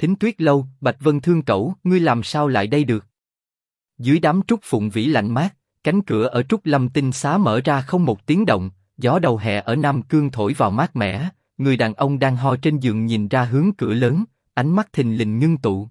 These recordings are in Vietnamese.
Thính Tuyết Lâu, Bạch Vân Thương Cẩu, ngươi làm sao lại đây được? Dưới đám trúc phụng vĩ lạnh mát, cánh cửa ở Trúc Lâm Tinh Xá mở ra không một tiếng động, gió đầu hè ở Nam Cương thổi vào mát mẻ, người đàn ông đang ho trên giường nhìn ra hướng cửa lớn, ánh mắt thình lình ngưng tụ.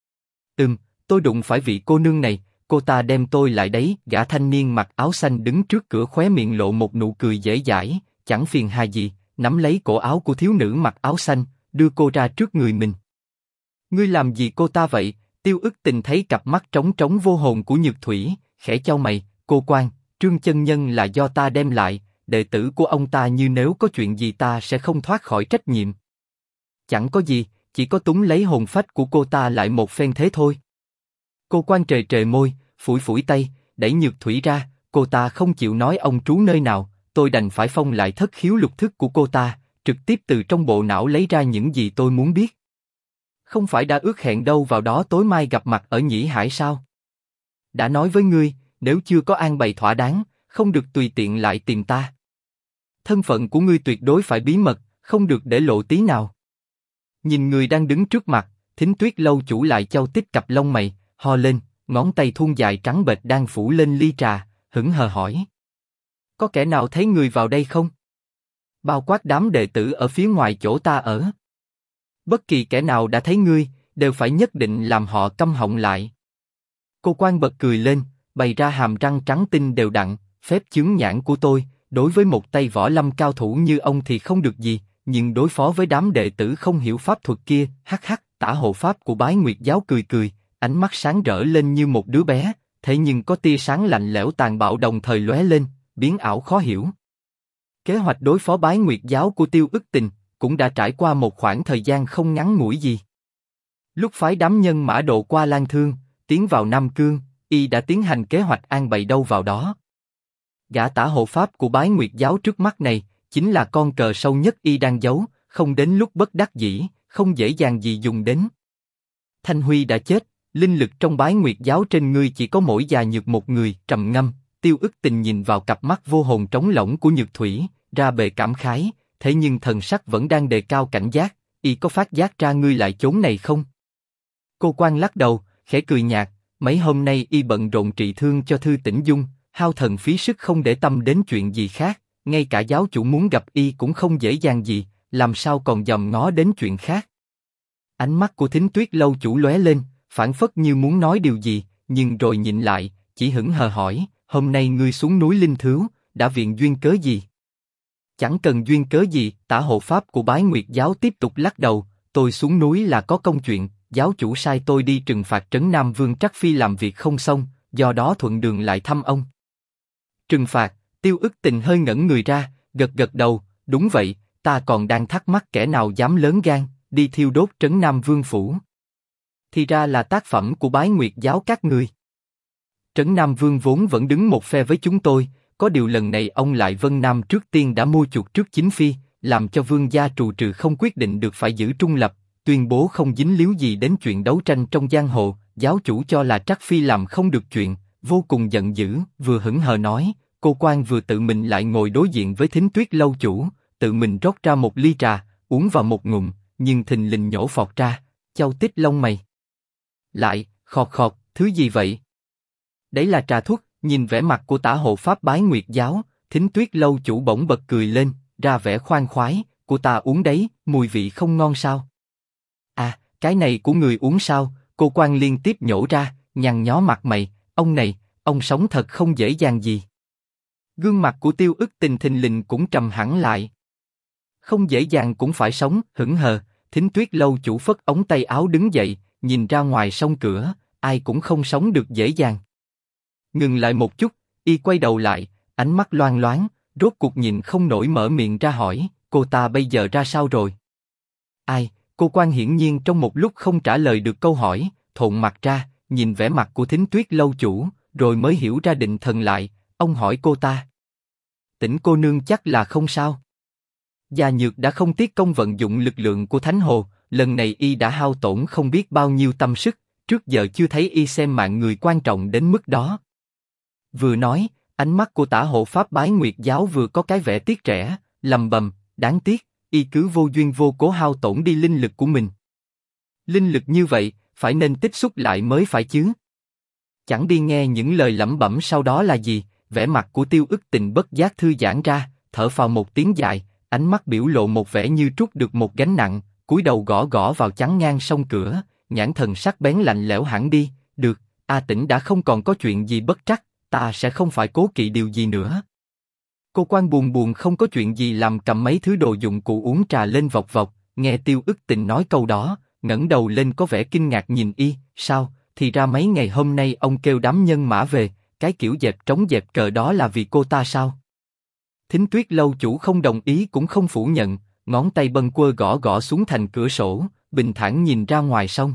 Tôi đụng phải vị cô nương này, cô ta đem tôi lại đấy. Gã thanh niên mặc áo xanh đứng trước cửa khóe miệng lộ một nụ cười dễ dãi, chẳng phiền hà gì, nắm lấy cổ áo của thiếu nữ mặc áo xanh, đưa cô ra trước người mình. Ngươi làm gì cô ta vậy? Tiêu Ức Tình thấy cặp mắt trống trống vô hồn của Nhược Thủy, khẽ chau mày. Cô quan, Trương chân nhân là do ta đem lại, đệ tử của ông ta, như nếu có chuyện gì ta sẽ không thoát khỏi trách nhiệm. Chẳng có gì, chỉ có túng lấy hồn phách của cô ta lại một phen thế thôi. Cô quan trề trề môi, phủi phủi tay, đẩy Nhược Thủy ra. Cô ta không chịu nói ông trú nơi nào, tôi đành phải phong lại thất khiếu lục thức của cô ta, trực tiếp từ trong bộ não lấy ra những gì tôi muốn biết. Không phải đã ước hẹn đâu vào đó tối mai gặp mặt ở Nhĩ Hải sao? Đã nói với ngươi, nếu chưa có an bày thỏa đáng, không được tùy tiện lại tìm ta. Thân phận của ngươi tuyệt đối phải bí mật, không được để lộ tí nào. Nhìn người đang đứng trước mặt, Thính Tuyết Lâu chủ lại chau tít cặp lông mày, ho lên, ngón tay thon dài trắng bệch đang phủ lên ly trà, hững hờ hỏi: có kẻ nào thấy người vào đây không? Bao quát đám đệ tử ở phía ngoài chỗ ta ở. Bất kỳ kẻ nào đã thấy ngươi, đều phải nhất định làm họ câm họng lại. Cô quan bật cười lên, bày ra hàm răng trắng tinh đều đặn, phép chướng nhãn của tôi, đối với một tay võ lâm cao thủ như ông thì không được gì, nhưng đối phó với đám đệ tử không hiểu pháp thuật kia, hắc hắc. Tả hộ pháp của Bái Nguyệt giáo cười cười, ánh mắt sáng rỡ lên như một đứa bé, thế nhưng có tia sáng lạnh lẽo tàn bạo đồng thời lóe lên, biến ảo khó hiểu. Kế hoạch đối phó Bái Nguyệt giáo của Tiêu Ức Tình cũng đã trải qua một khoảng thời gian không ngắn ngủi gì. Lúc phái đám nhân mã độ qua Lan Thương, tiến vào Nam Cương, y đã tiến hành kế hoạch an bày đâu vào đó. Gã tả hộ pháp của Bái Nguyệt giáo trước mắt này chính là con cờ sâu nhất y đang giấu, không đến lúc bất đắc dĩ, không dễ dàng gì dùng đến. Thanh Huy đã chết, linh lực trong Bái Nguyệt giáo trên ngươi chỉ có mỗi già nhược một người. Trầm ngâm, Tiêu Ức Tình nhìn vào cặp mắt vô hồn trống lỏng của Nhược Thủy, ra bề cảm khái, thế nhưng thần sắc vẫn đang đề cao cảnh giác. Y có phát giác ra ngươi lại chốn này không? Cô quan lắc đầu, khẽ cười nhạt. Mấy hôm nay y bận rộn trị thương cho Thư Tĩnh Dung, hao thần phí sức không để tâm đến chuyện gì khác. Ngay cả giáo chủ muốn gặp y cũng không dễ dàng gì, làm sao còn dòm ngó đến chuyện khác. Ánh mắt của Thính Tuyết Lâu chủ lóe lên, phảng phất như muốn nói điều gì, nhưng rồi nhịn lại, chỉ hững hờ hỏi: hôm nay ngươi xuống núi Linh Thứu, đã viện duyên cớ gì? Chẳng cần duyên cớ gì. Tả hộ pháp của Bái Nguyệt giáo tiếp tục lắc đầu: tôi xuống núi là có công chuyện, giáo chủ sai tôi đi trừng phạt trấn Nam Vương Trắc Phi làm việc không xong, do đó thuận đường lại thăm ông. Trừng phạt? Tiêu Ức Tình hơi ngẩn người ra, gật gật đầu, đúng vậy, ta còn đang thắc mắc kẻ nào dám lớn gan, đi thiêu đốt trấn Nam Vương phủ. Thì ra là tác phẩm của Bái Nguyệt giáo các ngươi. Trấn Nam Vương vốn vẫn đứng một phe với chúng tôi, có điều lần này ông lại Vân Nam trước tiên đã mua chuộc trước chính phi, làm cho vương gia trù trừ không quyết định được phải giữ trung lập, tuyên bố không dính líu gì đến chuyện đấu tranh trong giang hồ. Giáo chủ cho là Trắc Phi làm không được chuyện, vô cùng giận dữ, vừa hững hờ nói. Cô quan vừa tự mình lại ngồi đối diện với Thính Tuyết Lâu chủ, tự mình rót ra một ly trà, uống vào một ngụm, nhưng thình lình nhổ phọt ra, chau tít lông mày. Lại, khọt khọt, thứ gì vậy? Đấy là trà thuốc. Nhìn vẻ mặt của tả hộ pháp Bái Nguyệt giáo, Thính Tuyết Lâu chủ bỗng bật cười lên, ra vẻ khoan khoái, của ta uống đấy, mùi vị không ngon sao? À, cái này của người uống sao? Cô quan liên tiếp nhổ ra, nhăn nhó mặt mày, ông này, ông sống thật không dễ dàng gì. Gương mặt của Tiêu Ức Tình thình lình cũng trầm hẳn lại. Không dễ dàng cũng phải sống, hững hờ. Thính Tuyết Lâu chủ phất ống tay áo đứng dậy, nhìn ra ngoài song cửa, ai cũng không sống được dễ dàng. Ngừng lại một chút, y quay đầu lại, ánh mắt loang loáng, rốt cuộc nhìn không nổi mở miệng ra hỏi: cô ta bây giờ ra sao rồi? Ai? Cô quan hiển nhiên trong một lúc không trả lời được câu hỏi, thộn mặt ra, nhìn vẻ mặt của Thính Tuyết Lâu chủ, rồi mới hiểu ra định thần lại. Ông hỏi cô ta: Tĩnh cô nương chắc là không sao? Già Nhược đã không tiếc công vận dụng lực lượng của Thánh Hồ, lần này y đã hao tổn không biết bao nhiêu tâm sức, trước giờ chưa thấy y xem mạng người quan trọng đến mức đó. Vừa nói, ánh mắt của tả hộ pháp Bái Nguyệt giáo vừa có cái vẻ tiếc rẻ, lầm bầm, đáng tiếc, y cứ vô duyên vô cố hao tổn đi linh lực của mình. Linh lực như vậy, phải nên tích xúc lại mới phải chứ. Chẳng đi nghe những lời lẩm bẩm sau đó là gì, vẻ mặt của Tiêu Ức Tình bất giác thư giãn ra, thở phào một tiếng dài, ánh mắt biểu lộ một vẻ như trút được một gánh nặng, cúi đầu gõ gõ vào chắn ngang song cửa, nhãn thần sắc bén lạnh lẽo hẳn đi. Được, A Tĩnh đã không còn có chuyện gì bất trắc, ta sẽ không phải cố kỵ điều gì nữa. Cô quan buồn buồn không có chuyện gì làm cầm mấy thứ đồ dụng cụ uống trà lên vọc vọc, nghe Tiêu Ức Tình nói câu đó, ngẩng đầu lên có vẻ kinh ngạc nhìn y, sao, thì ra mấy ngày hôm nay ông kêu đám nhân mã về, cái kiểu dẹp trống dẹp cờ đó là vì cô ta sao? Thính Tuyết lâu chủ không đồng ý cũng không phủ nhận, ngón tay bâng quơ gõ gõ xuống thành cửa sổ, bình thản nhìn ra ngoài sông.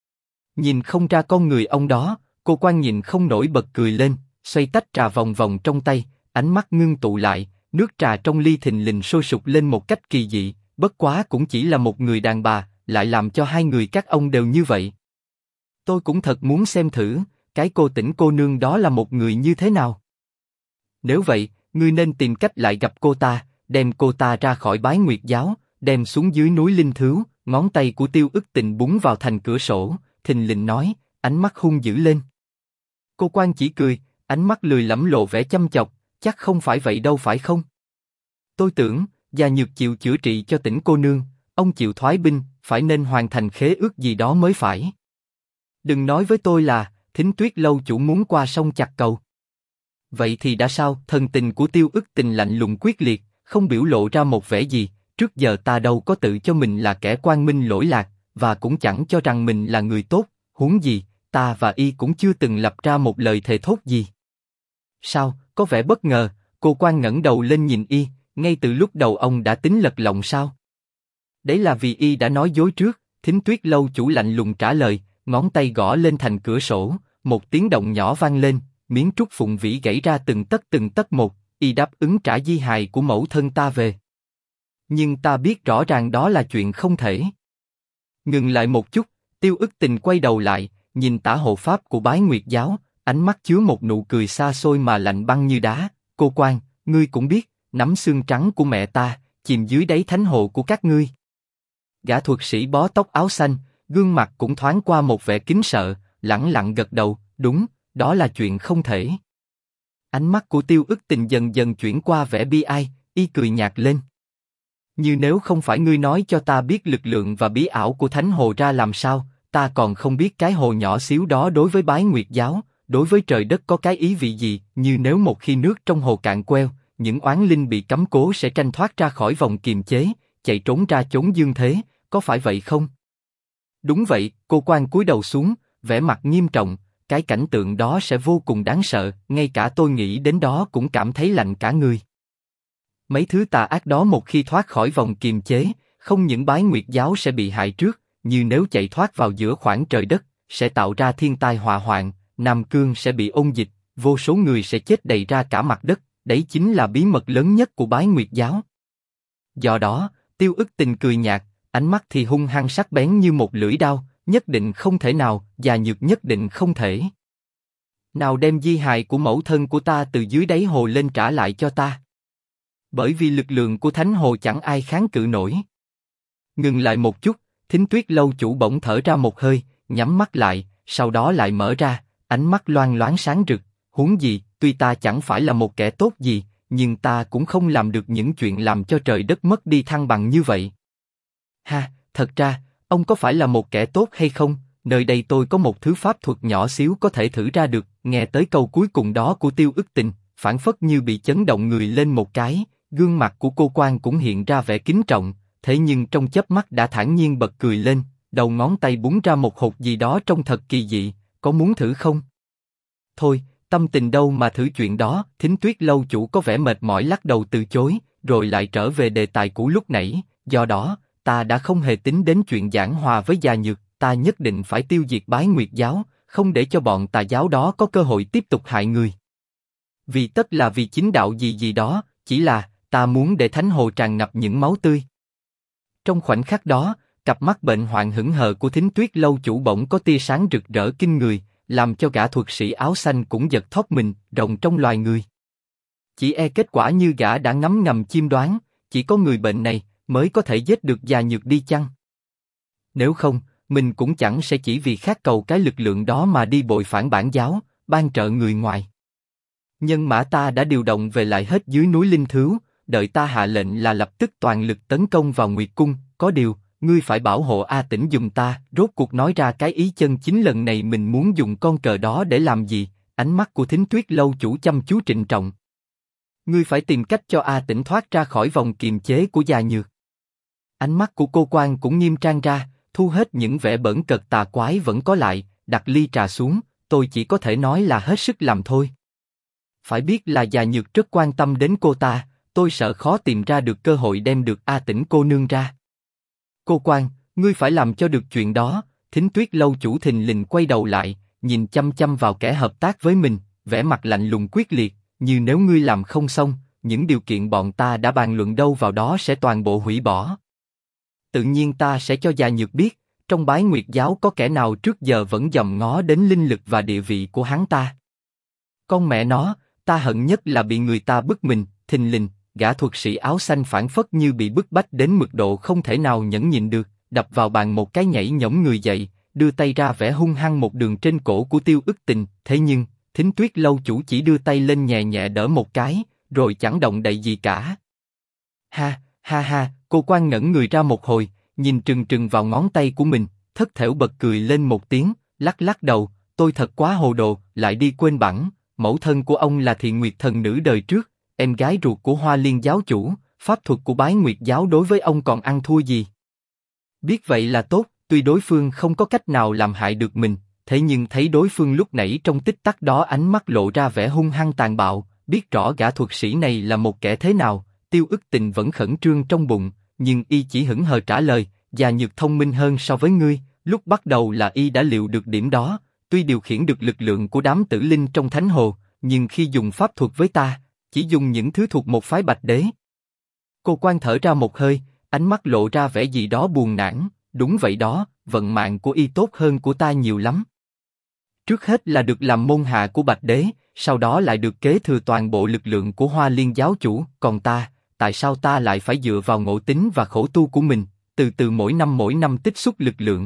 Nhìn không ra con người ông đó, cô quan nhìn không nổi bật cười lên, xoay tách trà vòng vòng trong tay, ánh mắt ngưng tụ lại, nước trà trong ly thình lình sôi sục lên một cách kỳ dị, bất quá cũng chỉ là một người đàn bà, lại làm cho hai người các ông đều như vậy. Tôi cũng thật muốn xem thử, cái cô Tĩnh cô nương đó là một người như thế nào. Nếu vậy, ngươi nên tìm cách lại gặp cô ta, đem cô ta ra khỏi Bái Nguyệt giáo, đem xuống dưới núi Linh Thứu. Ngón tay của Tiêu Ức Tình búng vào thành cửa sổ, thình lình nói, ánh mắt hung dữ lên. Cô quan chỉ cười, ánh mắt lười lẫm lộ vẻ chăm chọc, chắc không phải vậy đâu phải không? Tôi tưởng, Gia Nhược chịu chữa trị cho Tĩnh cô nương, ông chịu thoái binh, phải nên hoàn thành khế ước gì đó mới phải. Đừng nói với tôi là, Thính Tuyết lâu chủ muốn qua sông chặt cầu. Vậy thì đã sao? Thần tình của Tiêu Ức Tình lạnh lùng quyết liệt, không biểu lộ ra một vẻ gì. Trước giờ ta đâu có tự cho mình là kẻ quang minh lỗi lạc, và cũng chẳng cho rằng mình là người tốt. Huống gì, ta và y cũng chưa từng lập ra một lời thề thốt gì. Sao? Có vẻ bất ngờ. Cô quan ngẩng đầu lên nhìn y. Ngay từ lúc đầu ông đã tính lật lọng sao? Đấy là vì y đã nói dối trước. Thính Tuyết lâu chủ lạnh lùng trả lời, ngón tay gõ lên thành cửa sổ, một tiếng động nhỏ vang lên, miếng trúc phụng vĩ gãy ra từng tấc một. Y đáp ứng trả di hài của mẫu thân ta về. Nhưng ta biết rõ ràng đó là chuyện không thể. Ngừng lại một chút, Tiêu Ức Tình quay đầu lại, nhìn tả hộ pháp của Bái Nguyệt giáo, ánh mắt chứa một nụ cười xa xôi mà lạnh băng như đá. Cô quan, ngươi cũng biết, nắm xương trắng của mẹ ta, chìm dưới đáy thánh hồ của các ngươi. Gã thuật sĩ bó tóc áo xanh, gương mặt cũng thoáng qua một vẻ kính sợ, lẳng lặng gật đầu, đúng, đó là chuyện không thể. Ánh mắt của Tiêu Ức Tình dần dần chuyển qua vẻ bi ai, y cười nhạt lên. Như nếu không phải ngươi nói cho ta biết lực lượng và bí ảo của thánh hồ ra làm sao, ta còn không biết cái hồ nhỏ xíu đó đối với Bái Nguyệt giáo, đối với trời đất có cái ý vị gì. Như nếu một khi nước trong hồ cạn queo, những oán linh bị cấm cố sẽ tranh thoát ra khỏi vòng kiềm chế, chạy trốn ra chốn dương thế, có phải vậy không? Đúng vậy, cô quan cúi đầu xuống, vẻ mặt nghiêm trọng, cái cảnh tượng đó sẽ vô cùng đáng sợ, ngay cả tôi nghĩ đến đó cũng cảm thấy lạnh cả người. Mấy thứ tà ác đó một khi thoát khỏi vòng kiềm chế, không những Bái Nguyệt giáo sẽ bị hại trước, như nếu chạy thoát vào giữa khoảng trời đất, sẽ tạo ra thiên tai họa hoạn, Nam Cương sẽ bị ôn dịch, vô số người sẽ chết đầy ra cả mặt đất, đấy chính là bí mật lớn nhất của Bái Nguyệt giáo. Do đó, Tiêu Ức Tình cười nhạt, ánh mắt thì hung hăng sắc bén như một lưỡi đao, nhất định không thể nào, Gia Nhược nhất định không thể. Nào đem di hài của mẫu thân của ta từ dưới đáy hồ lên trả lại cho ta. Bởi vì lực lượng của thánh hồ chẳng ai kháng cự nổi. Ngừng lại một chút, Thính Tuyết lâu chủ bỗng thở ra một hơi, nhắm mắt lại, sau đó lại mở ra, ánh mắt loang loáng sáng rực. Huống gì, tuy ta chẳng phải là một kẻ tốt gì, nhưng ta cũng không làm được những chuyện làm cho trời đất mất đi thăng bằng như vậy. Ha, thật ra, ông có phải là một kẻ tốt hay không? Nơi đây tôi có một thứ pháp thuật nhỏ xíu có thể thử ra được. Nghe tới câu cuối cùng đó của Tiêu Ức Tình, phảng phất như bị chấn động người lên một cái, gương mặt của cô quan cũng hiện ra vẻ kính trọng, thế nhưng trong chớp mắt đã thản nhiên bật cười lên, đầu ngón tay búng ra một hột gì đó trông thật kỳ dị, có muốn thử không? Thôi, tâm tình đâu mà thử chuyện đó. Thính Tuyết lâu chủ có vẻ mệt mỏi lắc đầu từ chối, rồi lại trở về đề tài cũ lúc nãy, do đó, ta đã không hề tính đến chuyện giảng hòa với Gia Nhược, ta nhất định phải tiêu diệt Bái Nguyệt giáo, không để cho bọn tà giáo đó có cơ hội tiếp tục hại người. Vì tất là vì chính đạo gì gì đó, chỉ là, ta muốn để thánh hồ tràn ngập những máu tươi. Trong khoảnh khắc đó, cặp mắt bệnh hoạn hững hờ của Thính Tuyết lâu chủ bỗng có tia sáng rực rỡ kinh người, làm cho gã thuật sĩ áo xanh cũng giật thót mình, rồng trong loài người. Chỉ e kết quả như gã đã ngấm ngầm chiêm đoán, chỉ có người bệnh này mới có thể giết được Gia Nhược đi chăng? Nếu không, mình cũng chẳng sẽ chỉ vì khát cầu cái lực lượng đó mà đi bội phản bản giáo, ban trợ người ngoài. Nhân mã ta đã điều động về lại hết dưới núi Linh Thứu, đợi ta hạ lệnh là lập tức toàn lực tấn công vào Nguyệt Cung, có điều, ngươi phải bảo hộ A Tĩnh giùm ta. Rốt cuộc nói ra cái ý chân chính lần này mình muốn dùng con cờ đó để làm gì, ánh mắt của Thính Tuyết lâu chủ chăm chú trịnh trọng. Ngươi phải tìm cách cho A Tĩnh thoát ra khỏi vòng kiềm chế của Già Nhược. Ánh mắt của cô quan cũng nghiêm trang ra, thu hết những vẻ bỡn cợt tà quái vẫn có lại, đặt ly trà xuống, tôi chỉ có thể nói là hết sức làm thôi. Phải biết là Già Nhược rất quan tâm đến cô ta, tôi sợ khó tìm ra được cơ hội đem được A Tĩnh cô nương ra. Cô quan, ngươi phải làm cho được chuyện đó. Thính Tuyết lâu chủ thình lình quay đầu lại, nhìn chăm chăm vào kẻ hợp tác với mình, vẻ mặt lạnh lùng quyết liệt, như nếu ngươi làm không xong, những điều kiện bọn ta đã bàn luận đâu vào đó sẽ toàn bộ hủy bỏ. Tự nhiên ta sẽ cho Già Nhược biết, trong Bái Nguyệt giáo có kẻ nào trước giờ vẫn dòm ngó đến linh lực và địa vị của hắn ta. Con mẹ nó, ta hận nhất là bị người ta bức mình. Thình lình, gã thuật sĩ áo xanh phảng phất như bị bức bách đến mức độ không thể nào nhẫn nhịn được, đập vào bàn một cái nhảy nhổm người dậy, đưa tay ra vẽ hung hăng một đường trên cổ của Tiêu Ức Tình. Thế nhưng, Thính Tuyết lâu chủ chỉ đưa tay lên nhẹ nhẹ đỡ một cái, rồi chẳng động đậy gì cả. Ha, ha ha, cô quan ngẩn người ra một hồi, nhìn trừng trừng vào ngón tay của mình, thất thểu bật cười lên một tiếng, lắc lắc đầu, tôi thật quá hồ đồ, lại đi quên bẵng, mẫu thân của ông là Thiện Nguyệt thần nữ đời trước, em gái ruột của Hoa Liên giáo chủ, pháp thuật của Bái Nguyệt giáo đối với ông còn ăn thua gì. Biết vậy là tốt, tuy đối phương không có cách nào làm hại được mình, thế nhưng thấy đối phương lúc nãy trong tích tắc đó ánh mắt lộ ra vẻ hung hăng tàn bạo, biết rõ gã thuật sĩ này là một kẻ thế nào. Tiêu Ức Tình vẫn khẩn trương trong bụng, nhưng y chỉ hững hờ trả lời, Già Nhược thông minh hơn so với ngươi, lúc bắt đầu là y đã liệu được điểm đó, tuy điều khiển được lực lượng của đám tử linh trong thánh hồ, nhưng khi dùng pháp thuật với ta, chỉ dùng những thứ thuộc một phái Bạch Đế. Cô quan thở ra một hơi, ánh mắt lộ ra vẻ gì đó buồn nản, đúng vậy đó, vận mạng của y tốt hơn của ta nhiều lắm. Trước hết là được làm môn hạ của Bạch Đế, sau đó lại được kế thừa toàn bộ lực lượng của Hoa Liên giáo chủ, còn ta, tại sao ta lại phải dựa vào ngộ tính và khổ tu của mình, từ từ mỗi năm tích xúc lực lượng.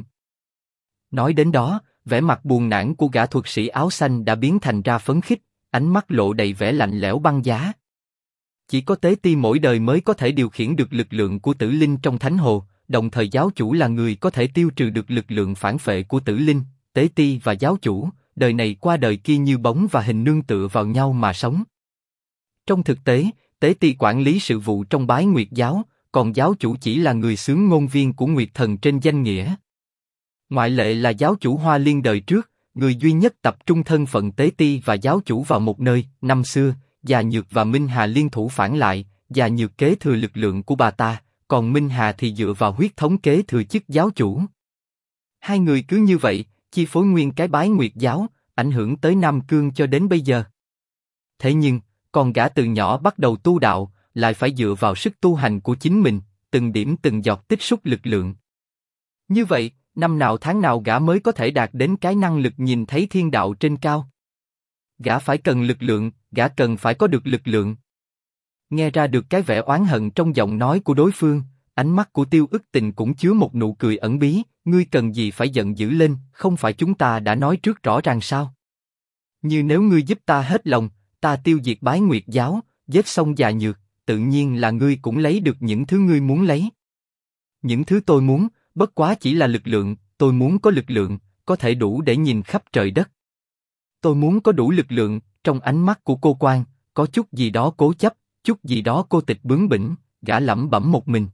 Nói đến đó, vẻ mặt buồn nản của gã thuật sĩ áo xanh đã biến thành ra phấn khích, ánh mắt lộ đầy vẻ lạnh lẽo băng giá. Chỉ có tế ti mỗi đời mới có thể điều khiển được lực lượng của tử linh trong thánh hồ, đồng thời giáo chủ là người có thể tiêu trừ được lực lượng phản phệ của tử linh. Tế ti và giáo chủ, đời này qua đời kia như bóng và hình nương tựa vào nhau mà sống. Trong thực tế, tế ti quản lý sự vụ trong Bái Nguyệt giáo, còn giáo chủ chỉ là người xướng ngôn viên của Nguyệt thần trên danh nghĩa. Ngoại lệ là giáo chủ Hoa Liên đời trước, người duy nhất tập trung thân phận tế ti và giáo chủ vào một nơi. Năm xưa, Già Nhược và Minh Hà liên thủ phản lại, Già Nhược kế thừa lực lượng của bà ta, còn Minh Hà thì dựa vào huyết thống kế thừa chức giáo chủ. Hai người cứ như vậy, chi phối nguyên cái Bái Nguyệt giáo, ảnh hưởng tới Nam Cương cho đến bây giờ. Thế nhưng, con gã từ nhỏ bắt đầu tu đạo, lại phải dựa vào sức tu hành của chính mình, từng điểm từng giọt tích xúc lực lượng. Như vậy, năm nào tháng nào gã mới có thể đạt đến cái năng lực nhìn thấy thiên đạo trên cao. Gã phải cần lực lượng, gã cần phải có được lực lượng. Nghe ra được cái vẻ oán hận trong giọng nói của đối phương, ánh mắt của Tiêu Ức Tình cũng chứa một nụ cười ẩn bí. Ngươi cần gì phải giận dữ lên, không phải chúng ta đã nói trước rõ ràng sao? Như nếu ngươi giúp ta hết lòng, ta tiêu diệt Bái Nguyệt giáo, giết xong Già Nhược, tự nhiên là ngươi cũng lấy được những thứ ngươi muốn lấy. Những thứ tôi muốn, bất quá chỉ là lực lượng, tôi muốn có lực lượng, có thể đủ để nhìn khắp trời đất. Tôi muốn có đủ lực lượng, trong ánh mắt của cô quan, có chút gì đó cố chấp, chút gì đó cô tịch bướng bỉnh, gã lẩm bẩm một mình.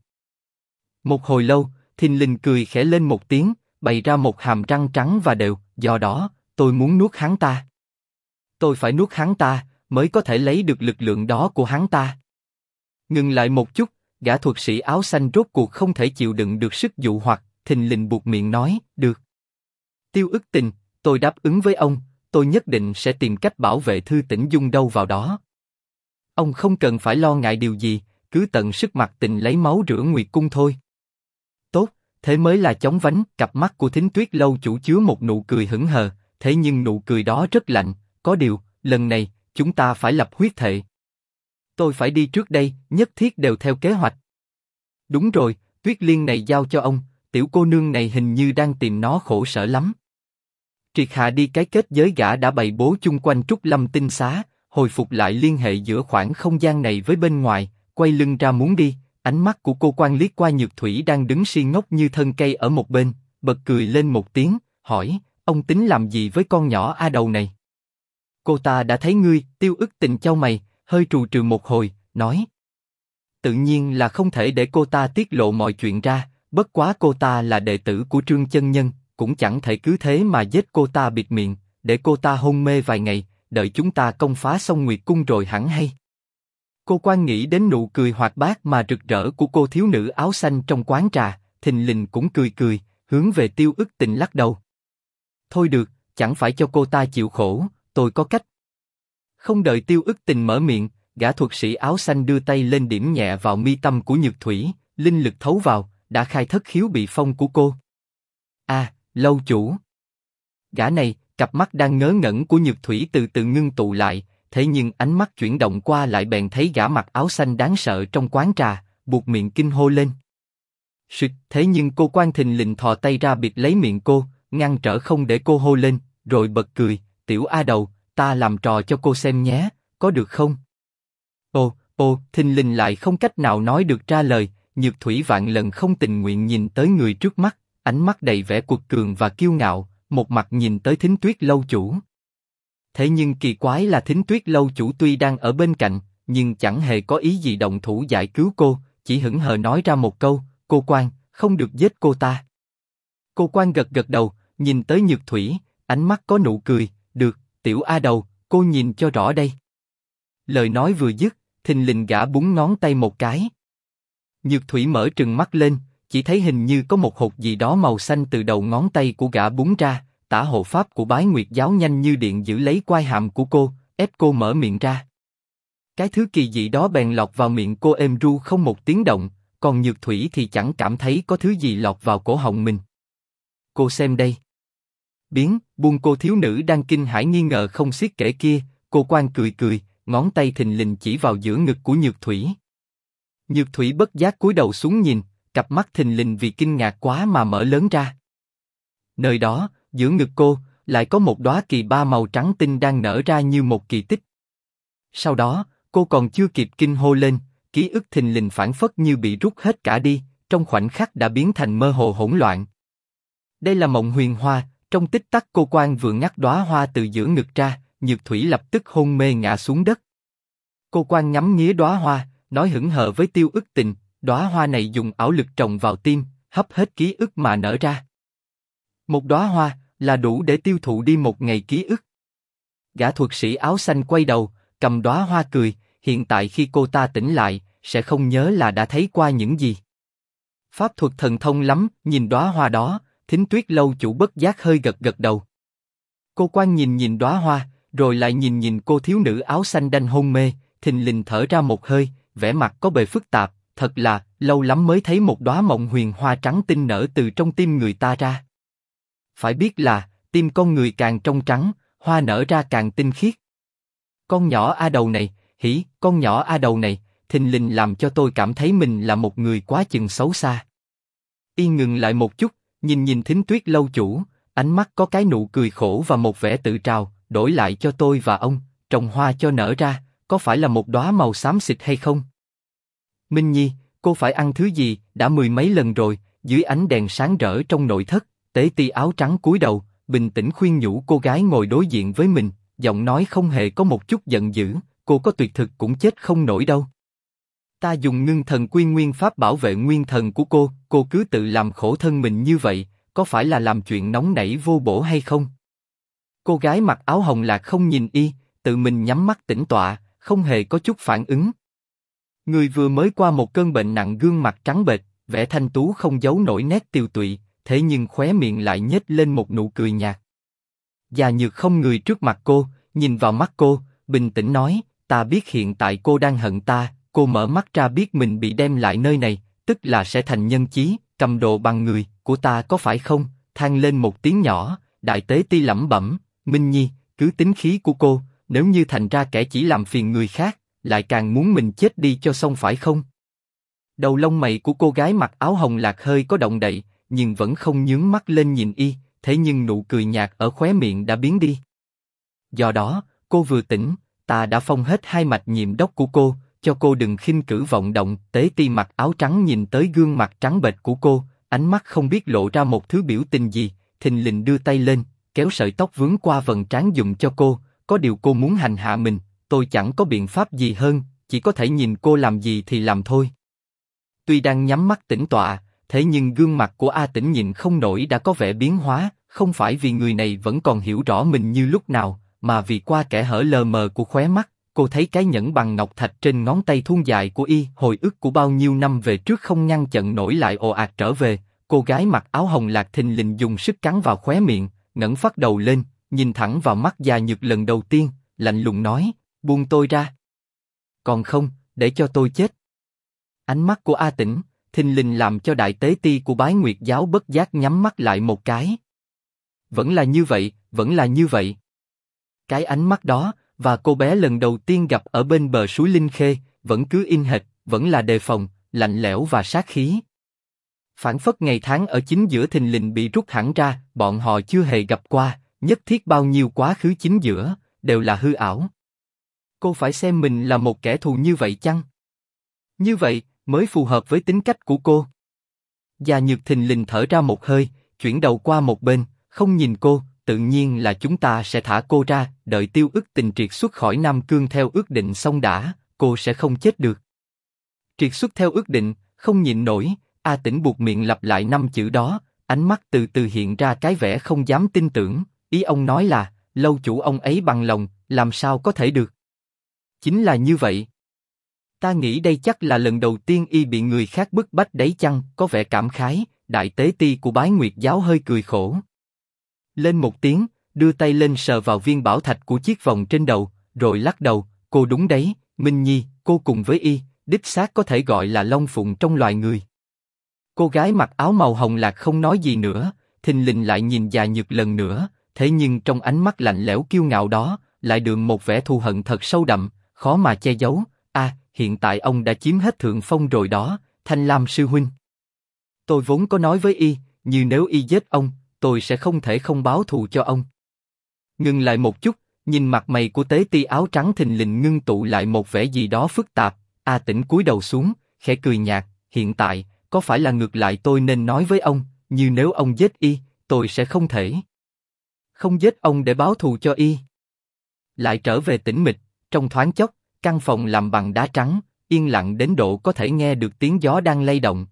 Một hồi lâu, thình lình cười khẽ lên một tiếng, bày ra một hàm răng trắng và đều, do đó, tôi muốn nuốt hắn ta. Tôi phải nuốt hắn ta, mới có thể lấy được lực lượng đó của hắn ta. Ngừng lại một chút, gã thuật sĩ áo xanh rốt cuộc không thể chịu đựng được sức dụ hoặc, thình lình buột miệng nói, được. Tiêu Ức Tình, tôi đáp ứng với ông, tôi nhất định sẽ tìm cách bảo vệ Thư Tĩnh Dung đâu vào đó. Ông không cần phải lo ngại điều gì, cứ tận sức mặc tình lấy máu rửa Nguyệt cung thôi. Tốt, thế mới là chóng vánh. Cặp mắt của Thính Tuyết lâu chủ chứa một nụ cười hững hờ, thế nhưng nụ cười đó rất lạnh. Có điều, lần này chúng ta phải lập huyết thệ. Tôi phải đi trước đây, nhất thiết đều theo kế hoạch. Đúng rồi, Tuyết Liên này giao cho ông, tiểu cô nương này hình như đang tìm nó khổ sở lắm. Triệt hạ đi cái kết giới gã đã bày bố chung quanh Trúc Lâm tinh xá, hồi phục lại liên hệ giữa khoảng không gian này với bên ngoài, quay lưng ra muốn đi. Ánh mắt của cô quan liếc qua Nhược Thủy đang đứng si ngốc như thân cây ở một bên, bật cười lên một tiếng, hỏi, ông tính làm gì với con nhỏ A Đầu này? Cô ta đã thấy ngươi, Tiêu Ức Tình chau mày, hơi trù trừ một hồi, nói. Tự nhiên là không thể để cô ta tiết lộ mọi chuyện ra, bất quá cô ta là đệ tử của Trương Chân Nhân, cũng chẳng thể cứ thế mà giết cô ta bịt miệng, để cô ta hôn mê vài ngày, đợi chúng ta công phá xong Nguyệt Cung rồi hẳn hay. Cô quan nghĩ đến nụ cười hoạt bát mà rực rỡ của cô thiếu nữ áo xanh trong quán trà, thình lình cũng cười cười, hướng về Tiêu Ức Tình lắc đầu. Thôi được, chẳng phải cho cô ta chịu khổ, tôi có cách. Không đợi Tiêu Ức Tình mở miệng, gã thuật sĩ áo xanh đưa tay lên điểm nhẹ vào mi tâm của Nhược Thủy, linh lực thấu vào, đã khai thất khiếu bị phong của cô. À, lâu chủ. Gã này, cặp mắt đang ngớ ngẩn của Nhược Thủy từ từ ngưng tụ lại, thế nhưng ánh mắt chuyển động qua lại bèn thấy gã mặc áo xanh đáng sợ trong quán trà, buột miệng kinh hô lên. Sụt, thế nhưng cô quan thình lình thò tay ra bịt lấy miệng cô, ngăn trở không để cô hô lên, rồi bật cười, tiểu A Đầu, ta làm trò cho cô xem nhé, có được không? Thình lình lại không cách nào nói được ra lời, Nhược Thủy vạn lần không tình nguyện nhìn tới người trước mắt, ánh mắt đầy vẻ cuột cường và kiêu ngạo, một mặt nhìn tới Thính Tuyết lâu chủ. Thế nhưng kỳ quái là Thính Tuyết lâu chủ tuy đang ở bên cạnh, nhưng chẳng hề có ý gì động thủ giải cứu cô, chỉ hững hờ nói ra một câu, cô quan, không được giết cô ta. Cô quan gật gật đầu, nhìn tới Nhược Thủy, ánh mắt có nụ cười, được, tiểu A Đầu, cô nhìn cho rõ đây. Lời nói vừa dứt, thình lình gã búng ngón tay một cái. Nhược Thủy mở trừng mắt lên, chỉ thấy hình như có một hột gì đó màu xanh từ đầu ngón tay của gã búng ra, tả hộ pháp của Bái Nguyệt giáo nhanh như điện giữ lấy quai hàm của cô, ép cô mở miệng ra. Cái thứ kỳ dị đó bèn lọt vào miệng cô êm ru không một tiếng động, còn Nhược Thủy thì chẳng cảm thấy có thứ gì lọt vào cổ họng mình. Cô xem đây. Buông cô thiếu nữ đang kinh hãi nghi ngờ không xiết kể kia, cô quan cười cười, ngón tay thình lình chỉ vào giữa ngực của Nhược Thủy. Nhược Thủy bất giác cúi đầu xuống nhìn, cặp mắt thình lình vì kinh ngạc quá mà mở lớn ra. Nơi đó, giữa ngực cô, lại có một đóa kỳ ba màu trắng tinh đang nở ra như một kỳ tích. Sau đó, cô còn chưa kịp kinh hô lên, ký ức thình lình phảng phất như bị rút hết cả đi, trong khoảnh khắc đã biến thành mơ hồ hỗn loạn. Đây là mộng huyền hoa, trong tích tắc cô quan vừa ngắt đóa hoa từ giữa ngực ra, Nhược Thủy lập tức hôn mê ngã xuống đất. Cô quan ngắm nghía đóa hoa, nói hững hờ với Tiêu Ức Tình, đóa hoa này dùng ảo lực trồng vào tim, hấp hết ký ức mà nở ra. Một đóa hoa là đủ để tiêu thụ đi một ngày ký ức. Gã thuật sĩ áo xanh quay đầu, cầm đóa hoa cười, hiện tại khi cô ta tỉnh lại, sẽ không nhớ là đã thấy qua những gì. Pháp thuật thần thông lắm, nhìn đóa hoa đó, Thính Tuyết lâu chủ bất giác hơi gật gật đầu. Cô quan nhìn đóa hoa, rồi lại nhìn cô thiếu nữ áo xanh đanh hôn mê, thình lình thở ra một hơi, vẻ mặt có bề phức tạp, thật là lâu lắm mới thấy một đóa mộng huyền hoa trắng tinh nở từ trong tim người ta ra. Phải biết là tim con người càng trong trắng, hoa nở ra càng tinh khiết. Con nhỏ A Đầu này, con nhỏ A Đầu này, thình lình làm cho tôi cảm thấy mình là một người quá chừng xấu xa. Y ngừng lại một chút, nhìn Thính Tuyết lâu chủ, ánh mắt có cái nụ cười khổ và một vẻ tự trào, đổi lại cho tôi và ông, trồng hoa cho nở ra, có phải là một đóa màu xám xịt hay không? Minh Nhi, cô phải ăn thứ gì? Đã mười mấy lần rồi. Dưới ánh đèn sáng rỡ trong nội thất, Tế Ti áo trắng cúi đầu, bình tĩnh khuyên nhủ cô gái ngồi đối diện với mình, giọng nói không hề có một chút giận dữ. Cô có tuyệt thực cũng chết không nổi đâu. Ta dùng ngưng thần quy nguyên pháp bảo vệ nguyên thần của cô cứ tự làm khổ thân mình như vậy, có phải là làm chuyện nóng nảy vô bổ hay không? Cô gái mặc áo hồng lạc không nhìn y, tự mình nhắm mắt tĩnh tọa, không hề có chút phản ứng. Người vừa mới qua một cơn bệnh nặng, gương mặt trắng bệch, vẻ thanh tú không giấu nổi nét tiều tụy, thế nhưng khóe miệng lại nhếch lên một nụ cười nhạt. Già Nhược không người trước mặt cô, nhìn vào mắt cô, bình tĩnh nói, ta biết hiện tại cô đang hận ta. Cô mở mắt ra biết mình bị đem lại nơi này, tức là sẽ thành nhân chí, cầm đồ bằng người của ta có phải không? Than lên một tiếng nhỏ, Đại Tế Ti lẩm bẩm, Minh Nhi, cứ tính khí của cô, nếu như thành ra kẻ chỉ làm phiền người khác, lại càng muốn mình chết đi cho xong phải không? Đầu lông mày của cô gái mặc áo hồng lạc hơi có động đậy, nhưng vẫn không nhướng mắt lên nhìn y, thế nhưng nụ cười nhạt ở khóe miệng đã biến đi. Do đó, cô vừa tỉnh, ta đã phong hết hai mạch nhiệm đốc của cô, cho cô đừng khinh cử vọng động. Tế Ti mặc áo trắng nhìn tới gương mặt trắng bệch của cô, ánh mắt không biết lộ ra một thứ biểu tình gì, thình lình đưa tay lên, kéo sợi tóc vướng qua vầng trán dùng cho cô. Có điều cô muốn hành hạ mình, tôi chẳng có biện pháp gì hơn, chỉ có thể nhìn cô làm gì thì làm thôi. Tuy đang nhắm mắt tĩnh tọa, thế nhưng gương mặt của A Tĩnh nhìn không nổi đã có vẻ biến hóa, không phải vì người này vẫn còn hiểu rõ mình như lúc nào, mà vì qua kẽ hở lờ mờ của khóe mắt, cô thấy cái nhẫn bằng ngọc thạch trên ngón tay thon dài của y. Hồi ức của bao nhiêu năm về trước không ngăn chặn nổi lại ồ ạt trở về. Cô gái mặc áo hồng lạc thình lình dùng sức cắn vào khóe miệng, ngẩng phát đầu lên, nhìn thẳng vào mắt Gia Nhược lần đầu tiên, lạnh lùng nói: buông tôi ra. Còn không, để cho tôi chết. Ánh mắt của A Tĩnh thình lình làm cho đại tế ti của Bái Nguyệt giáo bất giác nhắm mắt lại một cái. Vẫn là như vậy, vẫn là như vậy. Cái ánh mắt đó và cô bé lần đầu tiên gặp ở bên bờ suối Linh Khê vẫn cứ in hệt, vẫn là đề phòng, lạnh lẽo và sát khí. Phảng phất ngày tháng ở chính giữa thình lình bị rút hẳn ra, bọn họ chưa hề gặp qua, nhất thiết bao nhiêu quá khứ chính giữa đều là hư ảo. Cô phải xem mình là một kẻ thù như vậy chăng? Như vậy mới phù hợp với tính cách của cô. Gia Nhược thình lình thở ra một hơi, chuyển đầu qua một bên, không nhìn cô. Tự nhiên là chúng ta sẽ thả cô ra, đợi Tiêu Ức Tình triệt xuất khỏi Nam Cương theo ước định xong đã, cô sẽ không chết được. Triệt xuất theo ước định, không nhịn nổi. A Tĩnh buộc miệng lặp lại 5 chữ đó, ánh mắt từ từ hiện ra cái vẻ không dám tin tưởng. Ý ông nói là, lâu chủ ông ấy bằng lòng, làm sao có thể được? Chính là như vậy. Ta nghĩ đây chắc là lần đầu tiên y bị người khác bức bách đấy chăng? Có vẻ cảm khái, đại tế ti của Bái Nguyệt giáo hơi cười khổ. Lên một tiếng, đưa tay lên sờ vào viên bảo thạch của chiếc vòng trên đầu, rồi lắc đầu. Cô đúng đấy, Minh Nhi, cô cùng với y, đích xác có thể gọi là long phụng trong loài người. Cô gái mặc áo màu hồng lạc không nói gì nữa, thình lình lại nhìn Gia Nhược lần nữa, thế nhưng trong ánh mắt lạnh lẽo kiêu ngạo đó, lại đượm một vẻ thù hận thật sâu đậm, khó mà che giấu. Hiện tại ông đã chiếm hết thượng phong rồi đó, Thanh Lam sư huynh. Tôi vốn có nói với y, như nếu y giết ông, tôi sẽ không thể không báo thù cho ông. Ngừng lại một chút, nhìn mặt mày của tế ti áo trắng thình lình ngưng tụ lại một vẻ gì đó phức tạp. A Tĩnh cúi đầu xuống, khẽ cười nhạt. Hiện tại, có phải là ngược lại tôi nên nói với ông, như nếu ông giết y, tôi sẽ không thể không giết ông để báo thù cho y. Lại trở về tĩnh mịch, trong thoáng chốc, căn phòng làm bằng đá trắng, yên lặng đến độ có thể nghe được tiếng gió đang lay động.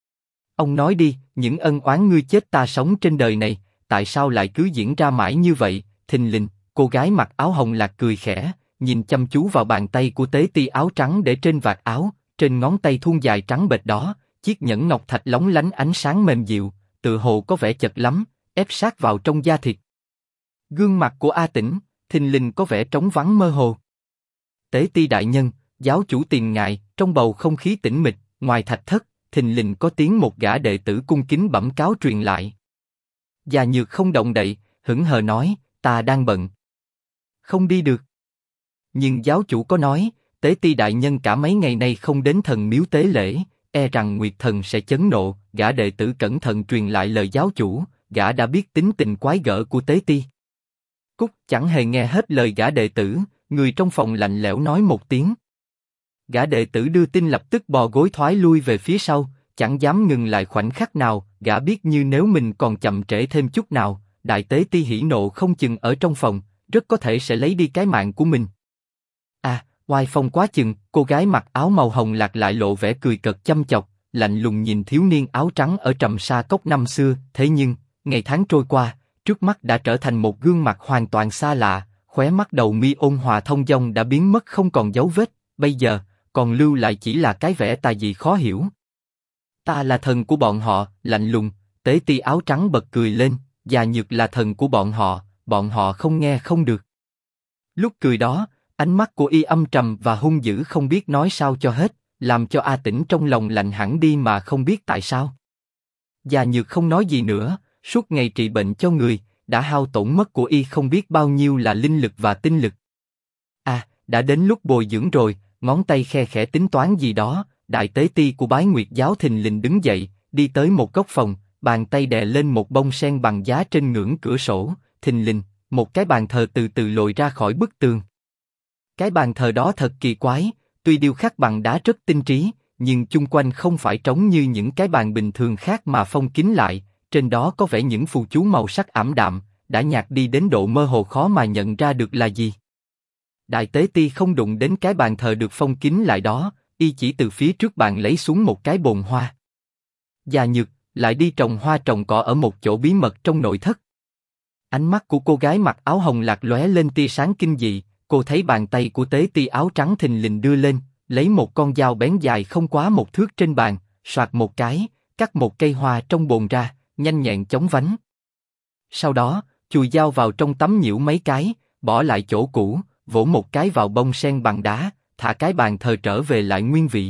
Ông nói đi, những ân oán ngươi chết ta sống trên đời này, tại sao lại cứ diễn ra mãi như vậy? Thình lình, cô gái mặc áo hồng lạc cười khẽ, nhìn chăm chú vào bàn tay của tế ti áo trắng để trên vạt áo, trên ngón tay thon dài trắng bệch đó, chiếc nhẫn ngọc thạch lóng lánh ánh sáng mềm dịu, tự hồ có vẻ chật lắm, ép sát vào trong da thịt. Gương mặt của A Tĩnh, thình lình có vẻ trống vắng mơ hồ. Tế ti đại nhân, giáo chủ tìm ngài. Trong bầu không khí tĩnh mịch, ngoài thạch thất, thình lình có tiếng một gã đệ tử cung kính bẩm cáo truyền lại. Gia Nhược không động đậy, hững hờ nói, ta đang bận, không đi được. Nhưng giáo chủ có nói, Tế ti đại nhân cả mấy ngày nay không đến thần miếu tế lễ, e rằng Nguyệt thần sẽ chấn nộ. Gã đệ tử cẩn thận truyền lại lời giáo chủ, gã đã biết tính tình quái gở của Tế ti. Cúc chẳng hề nghe hết lời gã đệ tử, người trong phòng lạnh lẽo nói một tiếng. Gã đệ tử đưa tin lập tức bò gối thoái lui về phía sau, chẳng dám ngừng lại khoảnh khắc nào. Gã biết như nếu mình còn chậm trễ thêm chút nào, đại tế ti hỉ nộ không chừng ở trong phòng, rất có thể sẽ lấy đi cái mạng của mình. Oai phong quá chừng. Cô gái mặc áo màu hồng lạc lại lộ vẻ cười cợt chăm chọc, lạnh lùng nhìn thiếu niên áo trắng ở Trầm Sa Cốc năm xưa. Thế nhưng ngày tháng trôi qua, trước mắt đã trở thành một gương mặt hoàn toàn xa lạ. Khóe mắt đầu mi ôn hòa thông dong đã biến mất không còn dấu vết, bây giờ còn lưu lại chỉ là cái vẻ tà dị khó hiểu. Ta là thần của bọn họ. Lạnh lùng, tế ti áo trắng bật cười lên. Gia Nhược là thần của bọn họ không nghe không được. Lúc cười đó, ánh mắt của y âm trầm và hung dữ không biết nói sao cho hết, làm cho A Tĩnh trong lòng lạnh hẳn đi mà không biết tại sao. Gia Nhược không nói gì nữa, suốt ngày trị bệnh cho người, đã hao tổn mất của y không biết bao nhiêu là linh lực và tinh lực. Đã đến lúc bồi dưỡng rồi. Ngón tay khe khẽ tính toán gì đó, đại tế ti của Bái Nguyệt giáo thình lình đứng dậy, đi tới một góc phòng, bàn tay đè lên một bông sen bằng giá trên ngưỡng cửa sổ, thình lình, một cái bàn thờ từ từ lồi ra khỏi bức tường. Cái bàn thờ đó thật kỳ quái, tuy điêu khắc bằng đá rất tinh trí, nhưng chung quanh không phải trống như những cái bàn bình thường khác mà phong kín lại, trên đó có vẻ những phù chú màu sắc ảm đạm, đã nhạt đi đến độ mơ hồ khó mà nhận ra được là gì. Đại tế ti không đụng đến cái bàn thờ được phong kín lại đó, y chỉ từ phía trước bàn lấy xuống một cái bồn hoa. Già Nhược lại đi trồng hoa trồng cỏ ở một chỗ bí mật trong nội thất. Ánh mắt của cô gái mặc áo hồng lạc lóe lên tia sáng kinh dị, cô thấy bàn tay của tế ti áo trắng thình lình đưa lên, lấy một con dao bén dài không quá một thước trên bàn, soạt một cái, cắt một cây hoa trong bồn ra, nhanh nhẹn chóng vánh. Sau đó, chùi dao vào trong tấm nhiễu mấy cái, bỏ lại chỗ cũ, vỗ một cái vào bông sen bằng đá, thả cái bàn thờ trở về lại nguyên vị.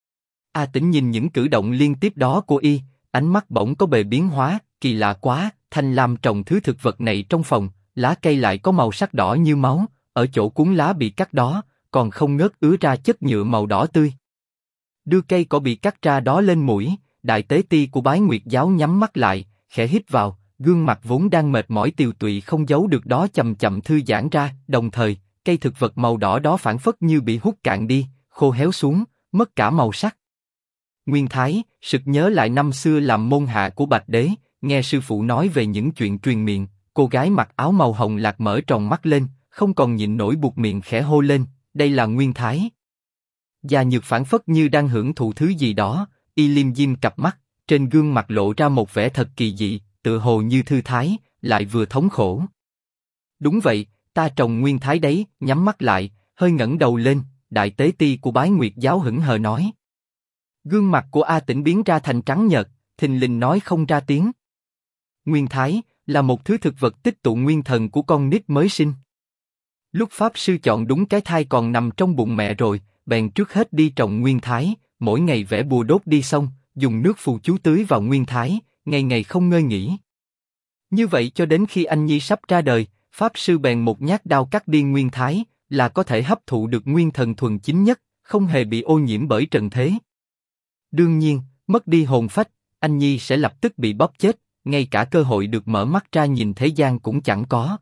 A Tĩnh nhìn những cử động liên tiếp đó của y, ánh mắt bỗng có bề biến hóa, kỳ lạ quá, Thanh Lam trồng thứ thực vật này trong phòng, lá cây lại có màu sắc đỏ như máu, ở chỗ cuốn lá bị cắt đó, còn không ngớt ứa ra chất nhựa màu đỏ tươi. Đưa cây cỏ bị cắt ra đó lên mũi, đại tế ti của Bái Nguyệt giáo nhắm mắt lại, khẽ hít vào, gương mặt vốn đang mệt mỏi tiều tụy không giấu được đó chậm chậm thư giãn ra, đồng thời, cây thực vật màu đỏ đó phảng phất như bị hút cạn đi, khô héo xuống, mất cả màu sắc. Nguyên Thái, sực nhớ lại năm xưa làm môn hạ của Bạch Đế, nghe sư phụ nói về những chuyện truyền miệng, cô gái mặc áo màu hồng lạc mở tròn mắt lên, không còn nhịn nổi buột miệng khẽ hô lên, đây là Nguyên Thái. Già Nhược phảng phất như đang hưởng thụ thứ gì đó, y liêm diêm cặp mắt, trên gương mặt lộ ra một vẻ thật kỳ dị, tựa hồ như thư thái, lại vừa thống khổ. Đúng vậy, ta trồng Nguyên Thái đấy, nhắm mắt lại, hơi ngẩng đầu lên, đại tế ti của Bái Nguyệt giáo hững hờ nói. Gương mặt của A Tĩnh biến ra thành trắng nhợt, thình lình nói không ra tiếng. Nguyên Thái là một thứ thực vật tích tụ nguyên thần của con nít mới sinh. Lúc Pháp Sư chọn đúng cái thai còn nằm trong bụng mẹ rồi, bèn trước hết đi trồng Nguyên Thái, mỗi ngày vẽ bùa đốt đi xong, dùng nước phù chú tưới vào Nguyên Thái, ngày ngày không ngơi nghỉ. Như vậy cho đến khi anh nhi sắp ra đời, Pháp Sư bèn một nhát đao cắt đi Nguyên Thái, là có thể hấp thụ được nguyên thần thuần chính nhất, không hề bị ô nhiễm bởi trần thế. Đương nhiên, mất đi hồn phách, anh nhi sẽ lập tức bị bóp chết, ngay cả cơ hội được mở mắt ra nhìn thế gian cũng chẳng có.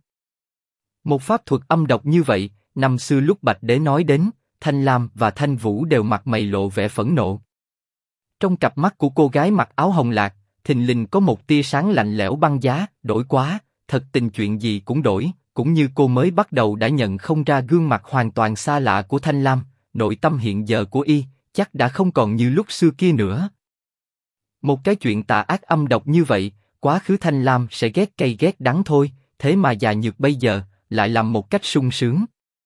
Một pháp thuật âm độc như vậy, năm xưa lúc Bạch Đế nói đến, Thanh Lam và Thanh Vũ đều mặt mày lộ vẻ phẫn nộ. Trong cặp mắt của cô gái mặc áo hồng lạc, thình lình có một tia sáng lạnh lẽo băng giá, đổi quá, thật tình chuyện gì cũng đổi, cũng như cô mới bắt đầu đã nhận không ra gương mặt hoàn toàn xa lạ của Thanh Lam, nội tâm hiện giờ của y, chắc đã không còn như lúc xưa kia nữa. Một cái chuyện tà ác âm độc như vậy, quá khứ Thanh Lam sẽ ghét cay ghét đắng thôi, thế mà Già Nhược bây giờ, lại làm một cách sung sướng.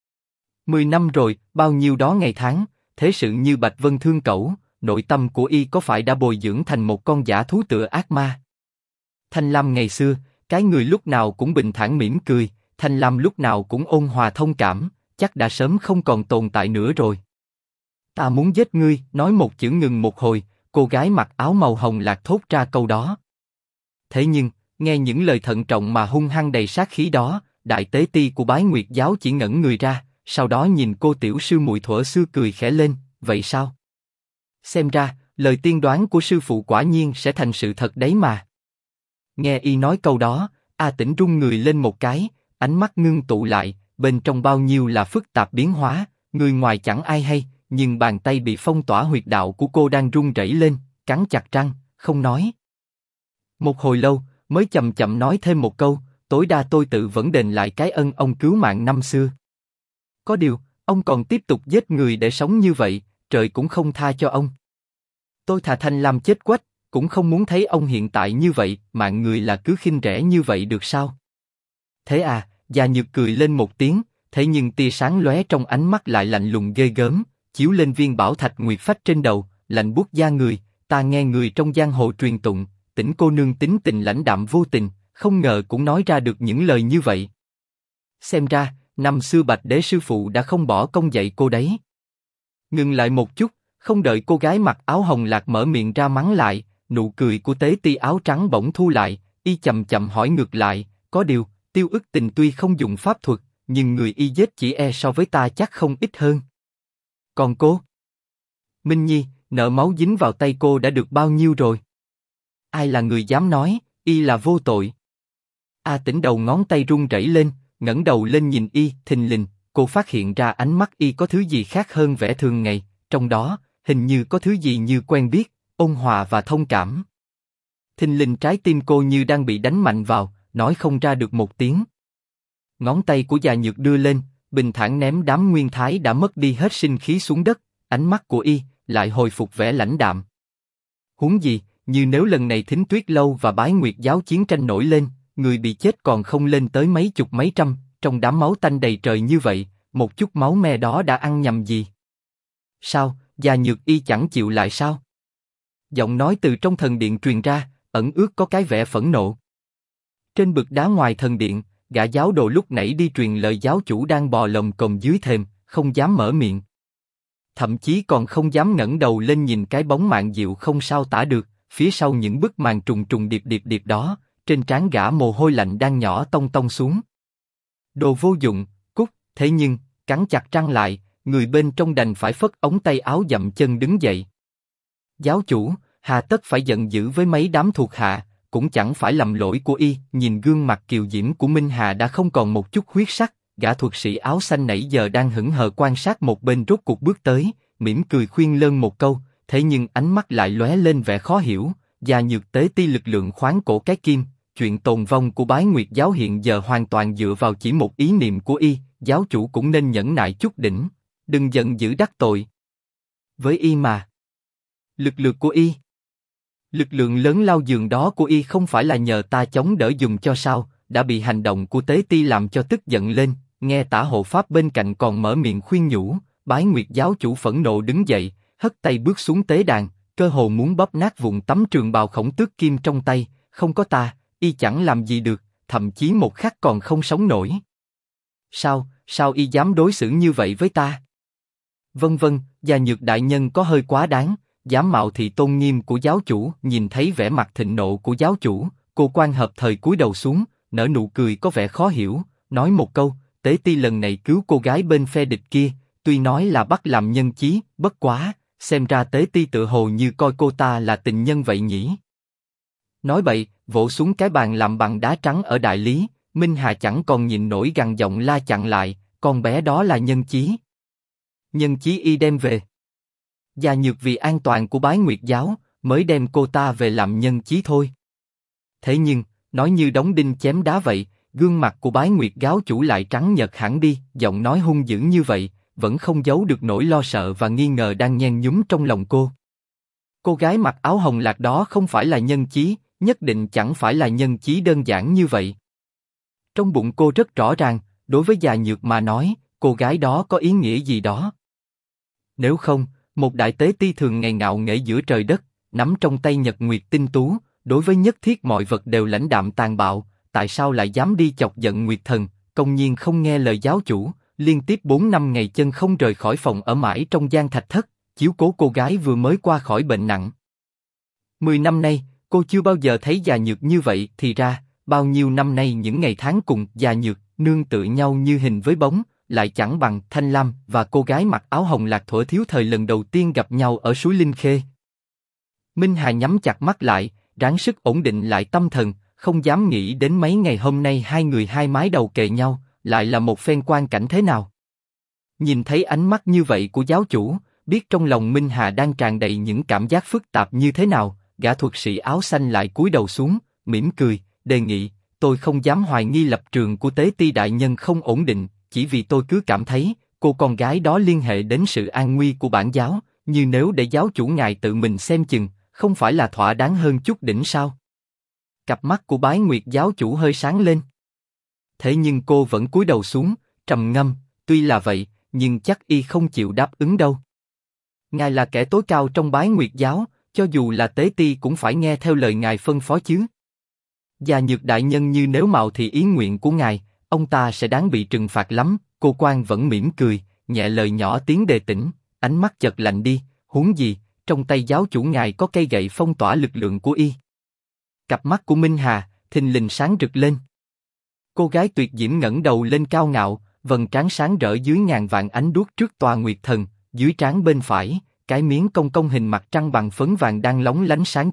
10 năm rồi, bao nhiêu đó ngày tháng, thế sự như Bạch Vân thương cẩu, nội tâm của y có phải đã bồi dưỡng thành một con dã thú tựa ác ma? Thanh Lam ngày xưa, cái người lúc nào cũng bình thản mỉm cười, Thanh Lam lúc nào cũng ôn hòa thông cảm, chắc đã sớm không còn tồn tại nữa rồi. Ta muốn giết ngươi, nói một chữ ngừng một hồi, cô gái mặc áo màu hồng lạc thốt ra câu đó. Thế nhưng, nghe những lời thận trọng mà hung hăng đầy sát khí đó, đại tế ti của Bái Nguyệt giáo chỉ ngẩn người ra, sau đó nhìn cô tiểu sư muội thuở xưa cười khẽ lên, vậy sao? Xem ra, lời tiên đoán của sư phụ quả nhiên sẽ thành sự thật đấy mà. Nghe y nói câu đó, A Tĩnh rung người lên một cái, ánh mắt ngưng tụ lại, bên trong bao nhiêu là phức tạp biến hóa, người ngoài chẳng ai hay, nhưng bàn tay bị phong tỏa huyệt đạo của cô đang run rẩy lên, cắn chặt răng, không nói. Một hồi lâu, mới chậm chậm nói thêm một câu, tối đa tôi tự vẫn đền lại cái ân ông cứu mạng năm xưa. Có điều, ông còn tiếp tục giết người để sống như vậy, trời cũng không tha cho ông. Tôi thà Thanh Lam chết quách, cũng không muốn thấy ông hiện tại như vậy, mạng người là cứ khinh rẻ như vậy được sao? Thế à, Già Nhược cười lên một tiếng, thế nhưng tia sáng lóe trong ánh mắt lại lạnh lùng ghê gớm, chiếu lên viên bảo thạch nguyệt phách trên đầu, lạnh buốt da người. Ta nghe người trong giang hồ truyền tụng, Tĩnh cô nương tính tình lãnh đạm vô tình, không ngờ cũng nói ra được những lời như vậy. Xem ra, năm xưa Bạch Đế sư phụ đã không bỏ công dạy cô đấy. Ngừng lại một chút, không đợi cô gái mặc áo hồng lạc mở miệng ra mắng lại, nụ cười của tế ti áo trắng bỗng thu lại, y chậm chậm hỏi ngược lại, có điều, Tiêu Ức Tình tuy không dùng pháp thuật, nhưng người y giết chỉ e so với ta chắc không ít hơn. Còn cô? Minh Nhi, nợ máu dính vào tay cô đã được bao nhiêu rồi? Ai là người dám nói, y là vô tội? A Tĩnh đầu ngón tay run rẩy lên, ngẩng đầu lên nhìn y, thình lình, cô phát hiện ra ánh mắt y có thứ gì khác hơn vẻ thường ngày, trong đó, hình như có thứ gì như quen biết, ôn hòa và thông cảm. Thình lình trái tim cô như đang bị đánh mạnh vào, nói không ra được một tiếng. Ngón tay của già Nhược đưa lên, bình thản ném đám nguyên thái đã mất đi hết sinh khí xuống đất, ánh mắt của y lại hồi phục vẻ lãnh đạm. Huống gì, như nếu lần này Thính Tuyết Lâu và Bái Nguyệt Giáo chiến tranh nổi lên, người bị chết còn không lên tới mấy chục mấy trăm, trong đám máu tanh đầy trời như vậy, một chút máu me đó đã ăn nhầm gì? Sao, già Nhược y chẳng chịu lại sao? Giọng nói từ trong thần điện truyền ra, ẩn ước có cái vẻ phẫn nộ. Trên bục đá ngoài thần điện, gã giáo đồ lúc nãy đi truyền lời giáo chủ đang bò lồm cồm dưới thềm, không dám mở miệng. Thậm chí còn không dám ngẩng đầu lên nhìn cái bóng mạn diệu không sao tả được, phía sau những bức màn trùng trùng điệp đó, trên trán gã mồ hôi lạnh đang nhỏ tông tông xuống. Đồ vô dụng, cút, thế nhưng, cắn chặt răng lại, người bên trong đành phải phất ống tay áo dậm chân đứng dậy. Giáo chủ, hà tất phải giận dữ với mấy đám thuộc hạ, cũng chẳng phải lầm lỗi của y. Nhìn gương mặt kiều diễm của Minh Hà đã không còn một chút huyết sắc, gã thuật sĩ áo xanh nãy giờ đang hững hờ quan sát một bên rốt cuộc bước tới, mỉm cười khuyên lơn một câu, thế nhưng ánh mắt lại lóe lên vẻ khó hiểu. Già Nhược tế ti lực lượng khoáng cổ cái kim, chuyện tồn vong của Bái Nguyệt Giáo hiện giờ hoàn toàn dựa vào chỉ một ý niệm của y, giáo chủ cũng nên nhẫn nại chút đỉnh, đừng giận dữ đắc tội. Với y mà, lực lượng của y, lực lượng lớn lao dường đó của y không phải là nhờ ta chống đỡ dùng cho sao? Đã bị hành động của tế ti làm cho tức giận lên, nghe Tả hộ pháp bên cạnh còn mở miệng khuyên nhủ. Bái Nguyệt Giáo chủ phẫn nộ đứng dậy, hất tay bước xuống tế đàn, cơ hồ muốn bóp nát vụn tấm trường bào khổng tước kim trong tay. Không có ta, y chẳng làm gì được, thậm chí một khắc còn không sống nổi. Sao y dám đối xử như vậy với ta? Vân vân, già Nhược đại nhân có hơi quá đáng, dám mạo thị tôn nghiêm của giáo chủ. Nhìn thấy vẻ mặt thịnh nộ của giáo chủ, cô quan hợp thời cúi đầu xuống, nở nụ cười có vẻ khó hiểu, nói một câu, tế ti lần này cứu cô gái bên phe địch kia, tuy nói là bắt làm nhân chí, bất quá, xem ra tế ti tự hồ như coi cô ta là tình nhân vậy nhỉ. Nói bậy, vỗ xuống cái bàn làm bằng đá trắng ở đại lý, Minh Hà chẳng còn nhìn nổi gằn giọng la chặn lại, con bé đó là nhân chí. Nhân chí y đem về. Già Nhược vì an toàn của Bái Nguyệt Giáo, mới đem cô ta về làm nhân chí thôi. Thế nhưng, nói như đóng đinh chém đá vậy, gương mặt của Bái Nguyệt Giáo chủ lại trắng nhợt hẳn đi, giọng nói hung dữ như vậy, vẫn không giấu được nỗi lo sợ và nghi ngờ đang nhen nhúm trong lòng cô. Cô gái mặc áo hồng lạc đó không phải là nhân chí, nhất định chẳng phải là nhân chí đơn giản như vậy. Trong bụng cô rất rõ ràng, đối với già Nhược mà nói, cô gái đó có ý nghĩa gì đó. Nếu không, một đại tế ti thường ngày ngạo nghễ giữa trời đất, nắm trong tay nhật nguyệt tinh tú, đối với nhất thiết mọi vật đều lãnh đạm tàn bạo, tại sao lại dám đi chọc giận Nguyệt Thần, công nhiên không nghe lời giáo chủ, liên tiếp 4 năm ngày chân không rời khỏi phòng ở mãi trong gian thạch thất, chiếu cố cô gái vừa mới qua khỏi bệnh nặng. 10 năm nay, cô chưa bao giờ thấy già Nhược như vậy. Thì ra, bao nhiêu năm nay những ngày tháng cùng già Nhược nương tựa nhau như hình với bóng, lại chẳng bằng Thanh Lam và cô gái mặc áo hồng lạc thuở thiếu thời lần đầu tiên gặp nhau ở suối Linh Khê. Minh Hà nhắm chặt mắt lại, ráng sức ổn định lại tâm thần, không dám nghĩ đến mấy ngày hôm nay hai người hai mái đầu kề nhau, lại là một phen quan cảnh thế nào. Nhìn thấy ánh mắt như vậy của giáo chủ, biết trong lòng Minh Hà đang tràn đầy những cảm giác phức tạp như thế nào, gã thuật sĩ áo xanh lại cúi đầu xuống, mỉm cười, đề nghị, tôi không dám hoài nghi lập trường của tế ti đại nhân không ổn định, chỉ vì tôi cứ cảm thấy, cô con gái đó liên hệ đến sự an nguy của bản giáo, như nếu để giáo chủ ngài tự mình xem chừng, không phải là thỏa đáng hơn chút đỉnh sao? Cặp mắt của Bái Nguyệt Giáo chủ hơi sáng lên. Thế nhưng cô vẫn cúi đầu xuống, trầm ngâm, tuy là vậy, nhưng chắc y không chịu đáp ứng đâu. Ngài là kẻ tối cao trong Bái Nguyệt Giáo, cho dù là tế ti cũng phải nghe theo lời ngài phân phó chứ. Già Nhược đại nhân như nếu mạo thị ý nguyện của ngài, ông ta sẽ đáng bị trừng phạt lắm. Cô quan vẫn mỉm cười, nhẹ lời nhỏ tiếng đề tỉnh, ánh mắt chợt lạnh đi. Huống gì, trong tay giáo chủ ngài có cây gậy phong tỏa lực lượng của y. Cặp mắt của Minh Hà thình lình sáng rực lên. Cô gái tuyệt diễm ngẩng đầu lên cao ngạo, vầng trán sáng rỡ dưới ngàn vạn ánh đuốc trước tòa Nguyệt Thần. Dưới trán bên phải, cái miếng cong cong hình mặt trăng bằng phấn vàng đang lóng lánh sáng chói,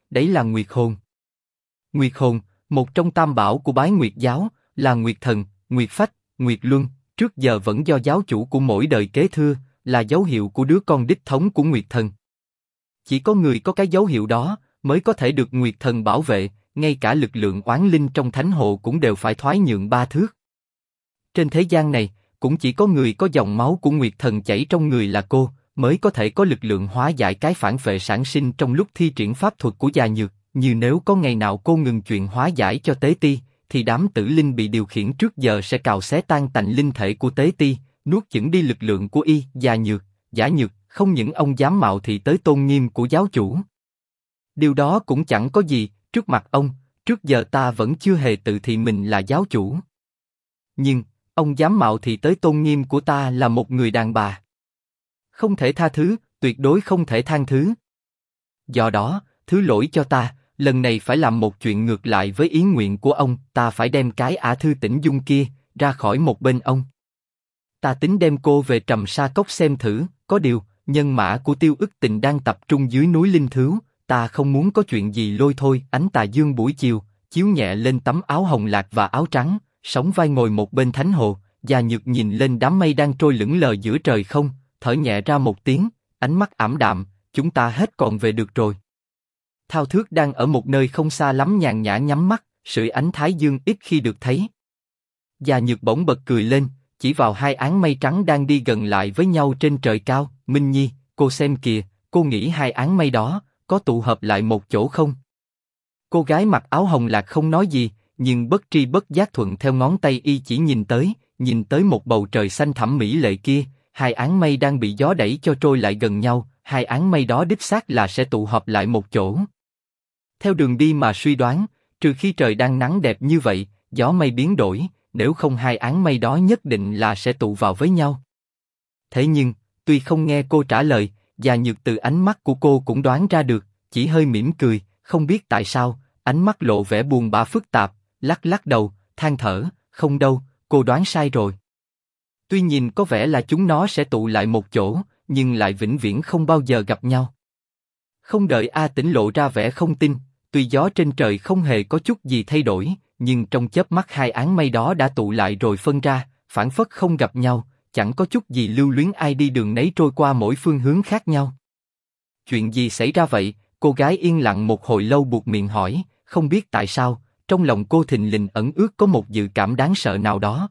đấy là Nguyệt Hồn. Nguyệt Hồn, một trong tam bảo của Bái Nguyệt giáo, là Nguyệt Thần, Nguyệt Phách, Nguyệt Luân, trước giờ vẫn do giáo chủ của mỗi đời kế thừa, là dấu hiệu của đứa con đích thống của Nguyệt Thần. Chỉ có người có cái dấu hiệu đó mới có thể được Nguyệt Thần bảo vệ, ngay cả lực lượng oán linh trong thánh hộ cũng đều phải thoái nhượng 3 thước. Trên thế gian này, cũng chỉ có người có dòng máu của Nguyệt Thần chảy trong người là cô, mới có thể có lực lượng hóa giải cái phản vệ sản sinh trong lúc thi triển pháp thuật của Già Nhược. Như nếu có ngày nào cô ngừng chuyện hóa giải cho Tế Ti, thì đám tử linh bị điều khiển trước giờ sẽ cào xé tan tành linh thể của Tế Ti, nuốt chửng đi lực lượng của Già Nhược, Giả Nhược. Không những ông dám mạo thị tới tôn nghiêm của giáo chủ. Điều đó cũng chẳng có gì, trước mặt ông, trước giờ ta vẫn chưa hề tự thị mình là giáo chủ. Nhưng, ông dám mạo thị tới tôn nghiêm của ta là một người đàn bà. Không thể tha thứ, tuyệt đối không thể than thứ. Do đó, thứ lỗi cho ta, lần này phải làm một chuyện ngược lại với ý nguyện của ông, ta phải đem cái Ả Thư Tĩnh Dung kia, ra khỏi một bên ông. Ta tính đem cô về Trầm Sa Cốc xem thử, có điều, nhân mã của Tiêu Ức Tình đang tập trung dưới núi Linh Thứu, ta không muốn có chuyện gì lôi thôi. Ánh tà dương buổi chiều, chiếu nhẹ lên tấm áo hồng lạc và áo trắng, sóng vai ngồi một bên thánh hồ, Già Nhược nhìn lên đám mây đang trôi lững lờ giữa trời không, thở nhẹ ra một tiếng, ánh mắt ảm đạm, chúng ta hết còn về được rồi. Thao Thước đang ở một nơi không xa lắm nhàn nhã nhắm mắt, sưởi ánh thái dương ít khi được thấy. Già Nhược bỗng bật cười lên, chỉ vào hai áng mây trắng đang đi gần lại với nhau trên trời cao. Minh Nhi, cô xem kìa, cô nghĩ hai áng mây đó có tụ hợp lại một chỗ không? Cô gái mặc áo hồng lạc không nói gì, nhưng bất tri bất giác thuận theo ngón tay y chỉ nhìn tới một bầu trời xanh thẳm mỹ lệ kia. Hai áng mây đang bị gió đẩy cho trôi lại gần nhau, hai áng mây đó đích xác là sẽ tụ họp lại một chỗ. Theo đường đi mà suy đoán, trừ khi trời đang nắng đẹp như vậy, gió mây biến đổi, nếu không hai áng mây đó nhất định là sẽ tụ vào với nhau. Thế nhưng, tuy không nghe cô trả lời, Già Nhược từ ánh mắt của cô cũng đoán ra được, chỉ hơi mỉm cười, không biết tại sao, ánh mắt lộ vẻ buồn bã phức tạp, lắc lắc đầu, than thở, không đâu, cô đoán sai rồi. Tuy nhìn có vẻ là chúng nó sẽ tụ lại một chỗ, nhưng lại vĩnh viễn không bao giờ gặp nhau. Không đợi A Tĩnh lộ ra vẻ không tin, tuy gió trên trời không hề có chút gì thay đổi, nhưng trong chớp mắt hai áng mây đó đã tụ lại rồi phân ra, phảng phất không gặp nhau, chẳng có chút gì lưu luyến, ai đi đường nấy trôi qua mỗi phương hướng khác nhau. Chuyện gì xảy ra vậy? Cô gái yên lặng một hồi lâu buột miệng hỏi, không biết tại sao, trong lòng cô thình lình ẩn ước có một dự cảm đáng sợ nào đó.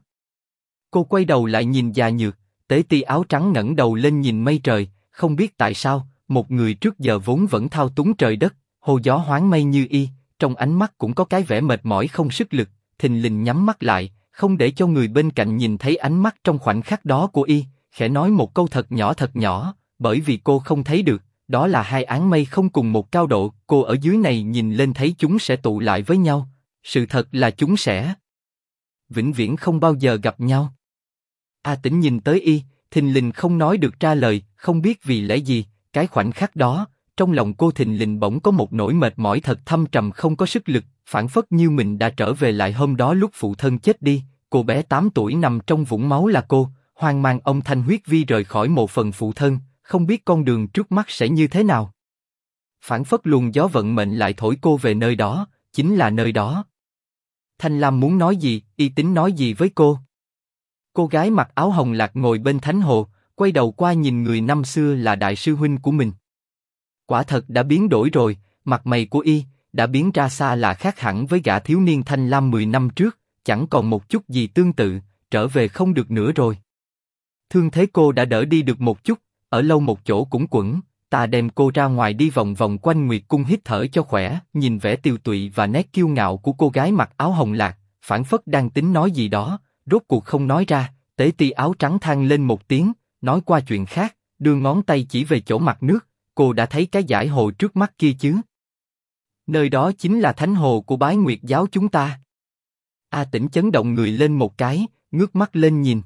Cô quay đầu lại nhìn Già Nhược, Tế Ti áo trắng ngẩng đầu lên nhìn mây trời, không biết tại sao, một người trước giờ vốn vẫn thao túng trời đất, hô gió hoán mây như y, trong ánh mắt cũng có cái vẻ mệt mỏi không sức lực, thình lình nhắm mắt lại, không để cho người bên cạnh nhìn thấy ánh mắt trong khoảnh khắc đó của y, khẽ nói một câu thật nhỏ, bởi vì cô không thấy được, đó là hai áng mây không cùng một cao độ, cô ở dưới này nhìn lên thấy chúng sẽ tụ lại với nhau, sự thật là chúng sẽ vĩnh viễn không bao giờ gặp nhau. A Tĩnh nhìn tới y, thình lình không nói được ra lời, không biết vì lẽ gì, cái khoảnh khắc đó, trong lòng cô thình lình bỗng có một nỗi mệt mỏi thật thâm trầm không có sức lực, phảng phất như mình đã trở về lại hôm đó lúc phụ thân chết đi, cô bé 8 tuổi nằm trong vũng máu là cô, hoang mang ông thanh huyết vi rời khỏi mộ phần phụ thân, không biết con đường trước mắt sẽ như thế nào. Phảng phất luồng gió vận mệnh lại thổi cô về nơi đó, chính là nơi đó. Thanh Lam muốn nói gì, y tính nói gì với cô? Cô gái mặc áo hồng lạc ngồi bên thánh hồ, quay đầu qua nhìn người năm xưa là đại sư huynh của mình. Quả thật đã biến đổi rồi, mặt mày của y đã biến ra xa lạ khác hẳn với gã thiếu niên Thanh Lam 10 năm trước, chẳng còn một chút gì tương tự, trở về không được nữa rồi. Thương thế cô đã đỡ đi được một chút, ở lâu một chỗ cũng quẩn, ta đem cô ra ngoài đi vòng vòng quanh Nguyệt Cung hít thở cho khỏe. Nhìn vẻ tiêu tụy và nét kiêu ngạo của cô gái mặc áo hồng lạc, phảng phất đang tính nói gì đó, rốt cuộc không nói ra. Tế Ti áo trắng than lên một tiếng, nói qua chuyện khác, đưa ngón tay chỉ về chỗ mặt nước. Cô đã thấy cái dải hồ trước mắt kia chứ? Nơi đó chính là thánh hồ của Bái Nguyệt giáo chúng ta. A Tĩnh chấn động người lên một cái, ngước mắt lên nhìn.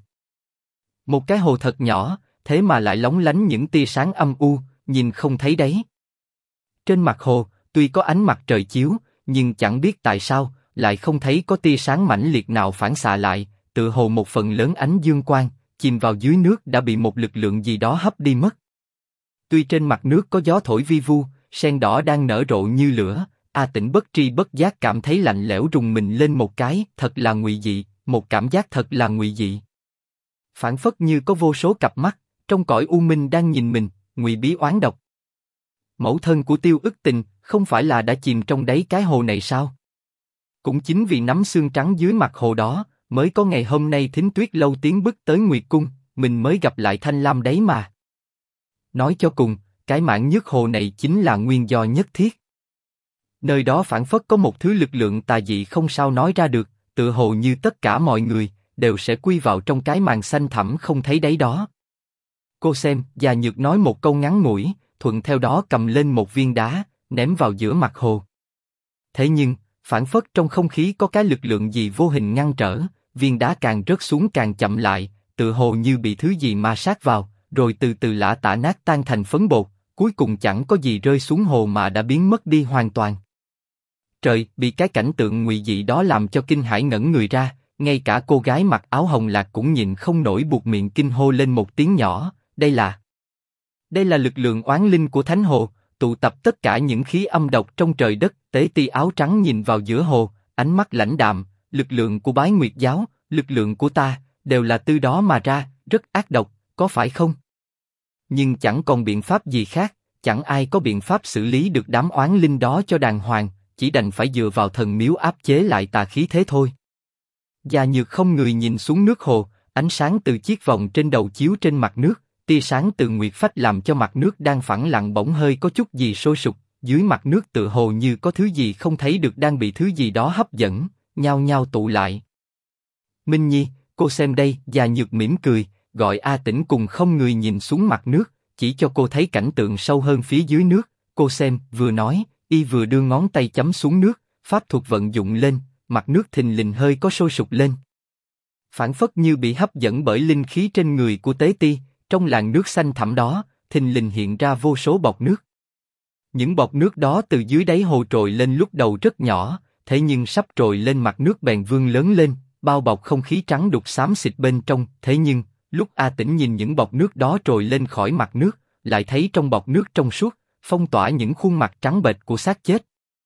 Một cái hồ thật nhỏ, thế mà lại lóng lánh những tia sáng âm u, nhìn không thấy đáy. Trên mặt hồ, tuy có ánh mặt trời chiếu, nhưng chẳng biết tại sao, lại không thấy có tia sáng mãnh liệt nào phản xạ lại, tựa hồ một phần lớn ánh dương quang, chìm vào dưới nước đã bị một lực lượng gì đó hấp đi mất. Tuy trên mặt nước có gió thổi vi vu, sen đỏ đang nở rộ như lửa. A Tĩnh bất tri bất giác cảm thấy lạnh lẽo rùng mình lên một cái, thật là ngụy dị, một cảm giác thật là ngụy dị. Phảng phất như có vô số cặp mắt, trong cõi u minh đang nhìn mình, ngụy bí oán độc. Mẫu thân của Tiêu Ức Tình, không phải là đã chìm trong đáy cái hồ này sao? Cũng chính vì nắm xương trắng dưới mặt hồ đó, mới có ngày hôm nay Thính Tuyết Lâu tiến bước tới Nguyệt Cung, mình mới gặp lại Thanh Lam đấy mà. Nói cho cùng, cái mạn nhức hồ này chính là nguyên do nhất thiết. Nơi đó phảng phất có một thứ lực lượng tà dị không sao nói ra được, tựa hồ như tất cả mọi người đều sẽ quy vào trong cái màn xanh thẳm không thấy đáy đó. Cô xem, Già Nhược nói một câu ngắn ngủi, thuận theo đó cầm lên một viên đá, ném vào giữa mặt hồ. Thế nhưng, phảng phất trong không khí có cái lực lượng gì vô hình ngăn trở, viên đá càng rớt xuống càng chậm lại, tựa hồ như bị thứ gì ma sát vào, rồi từ từ lả tả nát tan thành phấn bột, cuối cùng chẳng có gì rơi xuống hồ mà đã biến mất đi hoàn toàn. Trời, bị cái cảnh tượng ngụy dị đó làm cho kinh hãi ngẩn người ra, ngay cả cô gái mặc áo hồng lạc cũng nhịn không nổi buột miệng kinh hô lên một tiếng nhỏ, đây là lực lượng oán linh của Thánh Hồ, tụ tập tất cả những khí âm độc trong trời đất. Tế Ti áo trắng nhìn vào giữa hồ, ánh mắt lãnh đạm, lực lượng của Bái Nguyệt giáo, lực lượng của ta, đều là từ đó mà ra, rất ác độc, có phải không? Nhưng chẳng còn biện pháp gì khác, chẳng ai có biện pháp xử lý được đám oán linh đó cho đàng hoàng, chỉ đành phải dựa vào thần miếu áp chế lại tà khí thế thôi. Già Nhược không người nhìn xuống nước hồ, ánh sáng từ chiếc vòng trên đầu chiếu trên mặt nước, tia sáng từ nguyệt phách làm cho mặt nước đang phẳng lặng bỗng hơi có chút gì sôi sục, dưới mặt nước tựa hồ như có thứ gì không thấy được đang bị thứ gì đó hấp dẫn, nhao nhao tụ lại. Minh Nhi, cô xem đây. Già Nhược mỉm cười, gọi A Tĩnh cùng không người nhìn xuống mặt nước, chỉ cho cô thấy cảnh tượng sâu hơn phía dưới nước. Cô xem, vừa nói, y vừa đưa ngón tay chấm xuống nước, pháp thuật vận dụng lên, mặt nước thình lình hơi có sôi sục lên. Phảng phất như bị hấp dẫn bởi linh khí trên người của Tế Ti, trong làn nước xanh thẳm đó, thình lình hiện ra vô số bọt nước. Những bọt nước đó từ dưới đáy hồ trồi lên lúc đầu rất nhỏ, thế nhưng sắp trồi lên mặt nước bèn vươn lớn lên, bao bọc không khí trắng đục xám xịt bên trong. Thế nhưng, lúc A Tĩnh nhìn những bọt nước đó trồi lên khỏi mặt nước, lại thấy trong bọt nước trong suốt, phong tỏa những khuôn mặt trắng bệch của xác chết.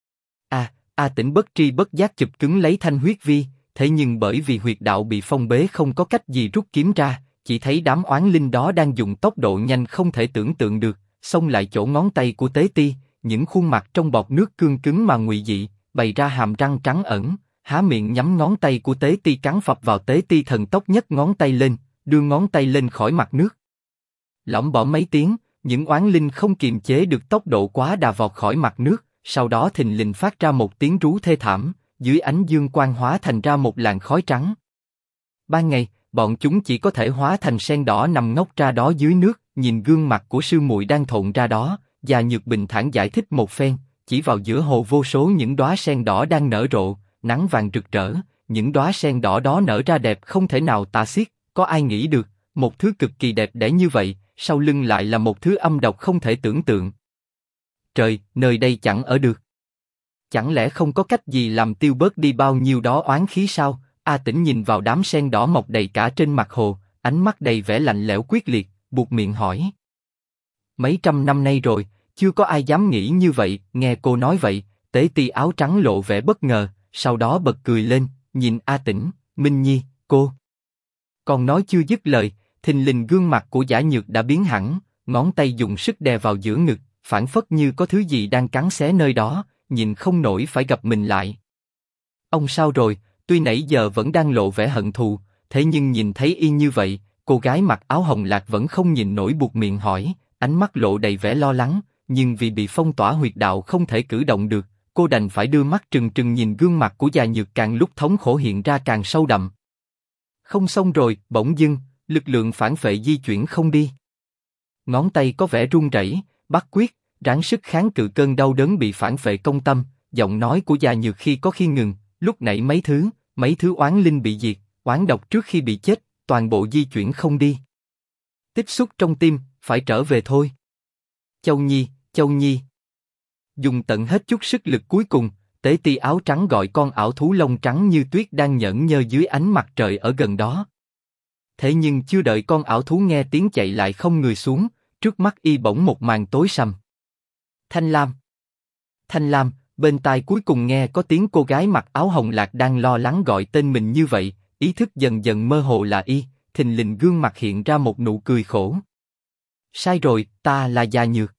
A Tĩnh bất tri bất giác chụp cứng lấy thanh huyết vi, thế nhưng bởi vì huyệt đạo bị phong bế không có cách gì rút kiếm ra, chỉ thấy đám oán linh đó đang dùng tốc độ nhanh không thể tưởng tượng được, xông lại chỗ ngón tay của Tế Ti, những khuôn mặt trong bọt nước cương cứng mà ngụy dị, bày ra hàm răng trắng ẩn, há miệng nhắm ngón tay của Tế Ti cắn phập vào. Tế Ti thần tốc nhấc ngón tay lên, đưa ngón tay lên khỏi mặt nước. Lỏng bỏ mấy tiếng, những oán linh không kiềm chế được tốc độ quá đà vọt khỏi mặt nước, sau đó thình lình phát ra một tiếng rú thê thảm, dưới ánh dương quang hóa thành ra một làn khói trắng. Ban ngày, bọn chúng chỉ có thể hóa thành sen đỏ nằm ngốc ra đó dưới nước, nhìn gương mặt của sư muội đang thộn ra đó, Già Nhược bình thản giải thích một phen, chỉ vào giữa hồ vô số những đóa sen đỏ đang nở rộ, nắng vàng rực rỡ, những đóa sen đỏ đó nở ra đẹp không thể nào tả xiết, có ai nghĩ được, một thứ cực kỳ đẹp đẽ như vậy, sau lưng lại là một thứ âm độc không thể tưởng tượng. Trời, nơi đây chẳng ở được. Chẳng lẽ không có cách gì làm tiêu bớt đi bao nhiêu đó oán khí sao? A Tĩnh nhìn vào đám sen đỏ mọc đầy cả trên mặt hồ, ánh mắt đầy vẻ lạnh lẽo quyết liệt, buột miệng hỏi. Mấy trăm năm nay rồi, chưa có ai dám nghĩ như vậy. Nghe cô nói vậy, Tế Ti áo trắng lộ vẻ bất ngờ, sau đó bật cười lên, nhìn A Tĩnh, Minh Nhi, cô. Còn nói chưa dứt lời, thình lình gương mặt của Giả Nhược đã biến hẳn, ngón tay dùng sức đè vào giữa ngực, phảng phất như có thứ gì đang cắn xé nơi đó, nhìn không nổi phải gập mình lại. Ông sao rồi? Tuy nãy giờ vẫn đang lộ vẻ hận thù, thế nhưng nhìn thấy y như vậy, cô gái mặc áo hồng lạc vẫn không nhìn nổi buột miệng hỏi, ánh mắt lộ đầy vẻ lo lắng, nhưng vì bị phong tỏa huyệt đạo không thể cử động được, cô đành phải đưa mắt trừng trừng nhìn gương mặt của Già Nhược càng lúc thống khổ hiện ra càng sâu đậm. Không xong rồi, bỗng dưng, lực lượng phản phệ di chuyển không đi. Ngón tay có vẻ run rẩy, bắt quyết, ráng sức kháng cự cơn đau đớn bị phản phệ công tâm, giọng nói của Già Nhược khi có khi ngừng, lúc nãy mấy thứ oán linh bị diệt, oán độc trước khi bị chết, toàn bộ di chuyển không đi. Tích xúc trong tim, phải trở về thôi. Châu Nhi. Dùng tận hết chút sức lực cuối cùng, Tế Ti áo trắng gọi con ảo thú lông trắng như tuyết đang nhởn nhơ dưới ánh mặt trời ở gần đó. Thế nhưng chưa đợi con ảo thú nghe tiếng chạy lại không người xuống, trước mắt y bỗng một màn tối sầm. Thanh Lam. Thanh Lam, bên tai cuối cùng nghe có tiếng cô gái mặc áo hồng lạc đang lo lắng gọi tên mình như vậy, ý thức dần dần mơ hồ là y, thình lình gương mặt hiện ra một nụ cười khổ. Sai rồi, ta là Già Nhược.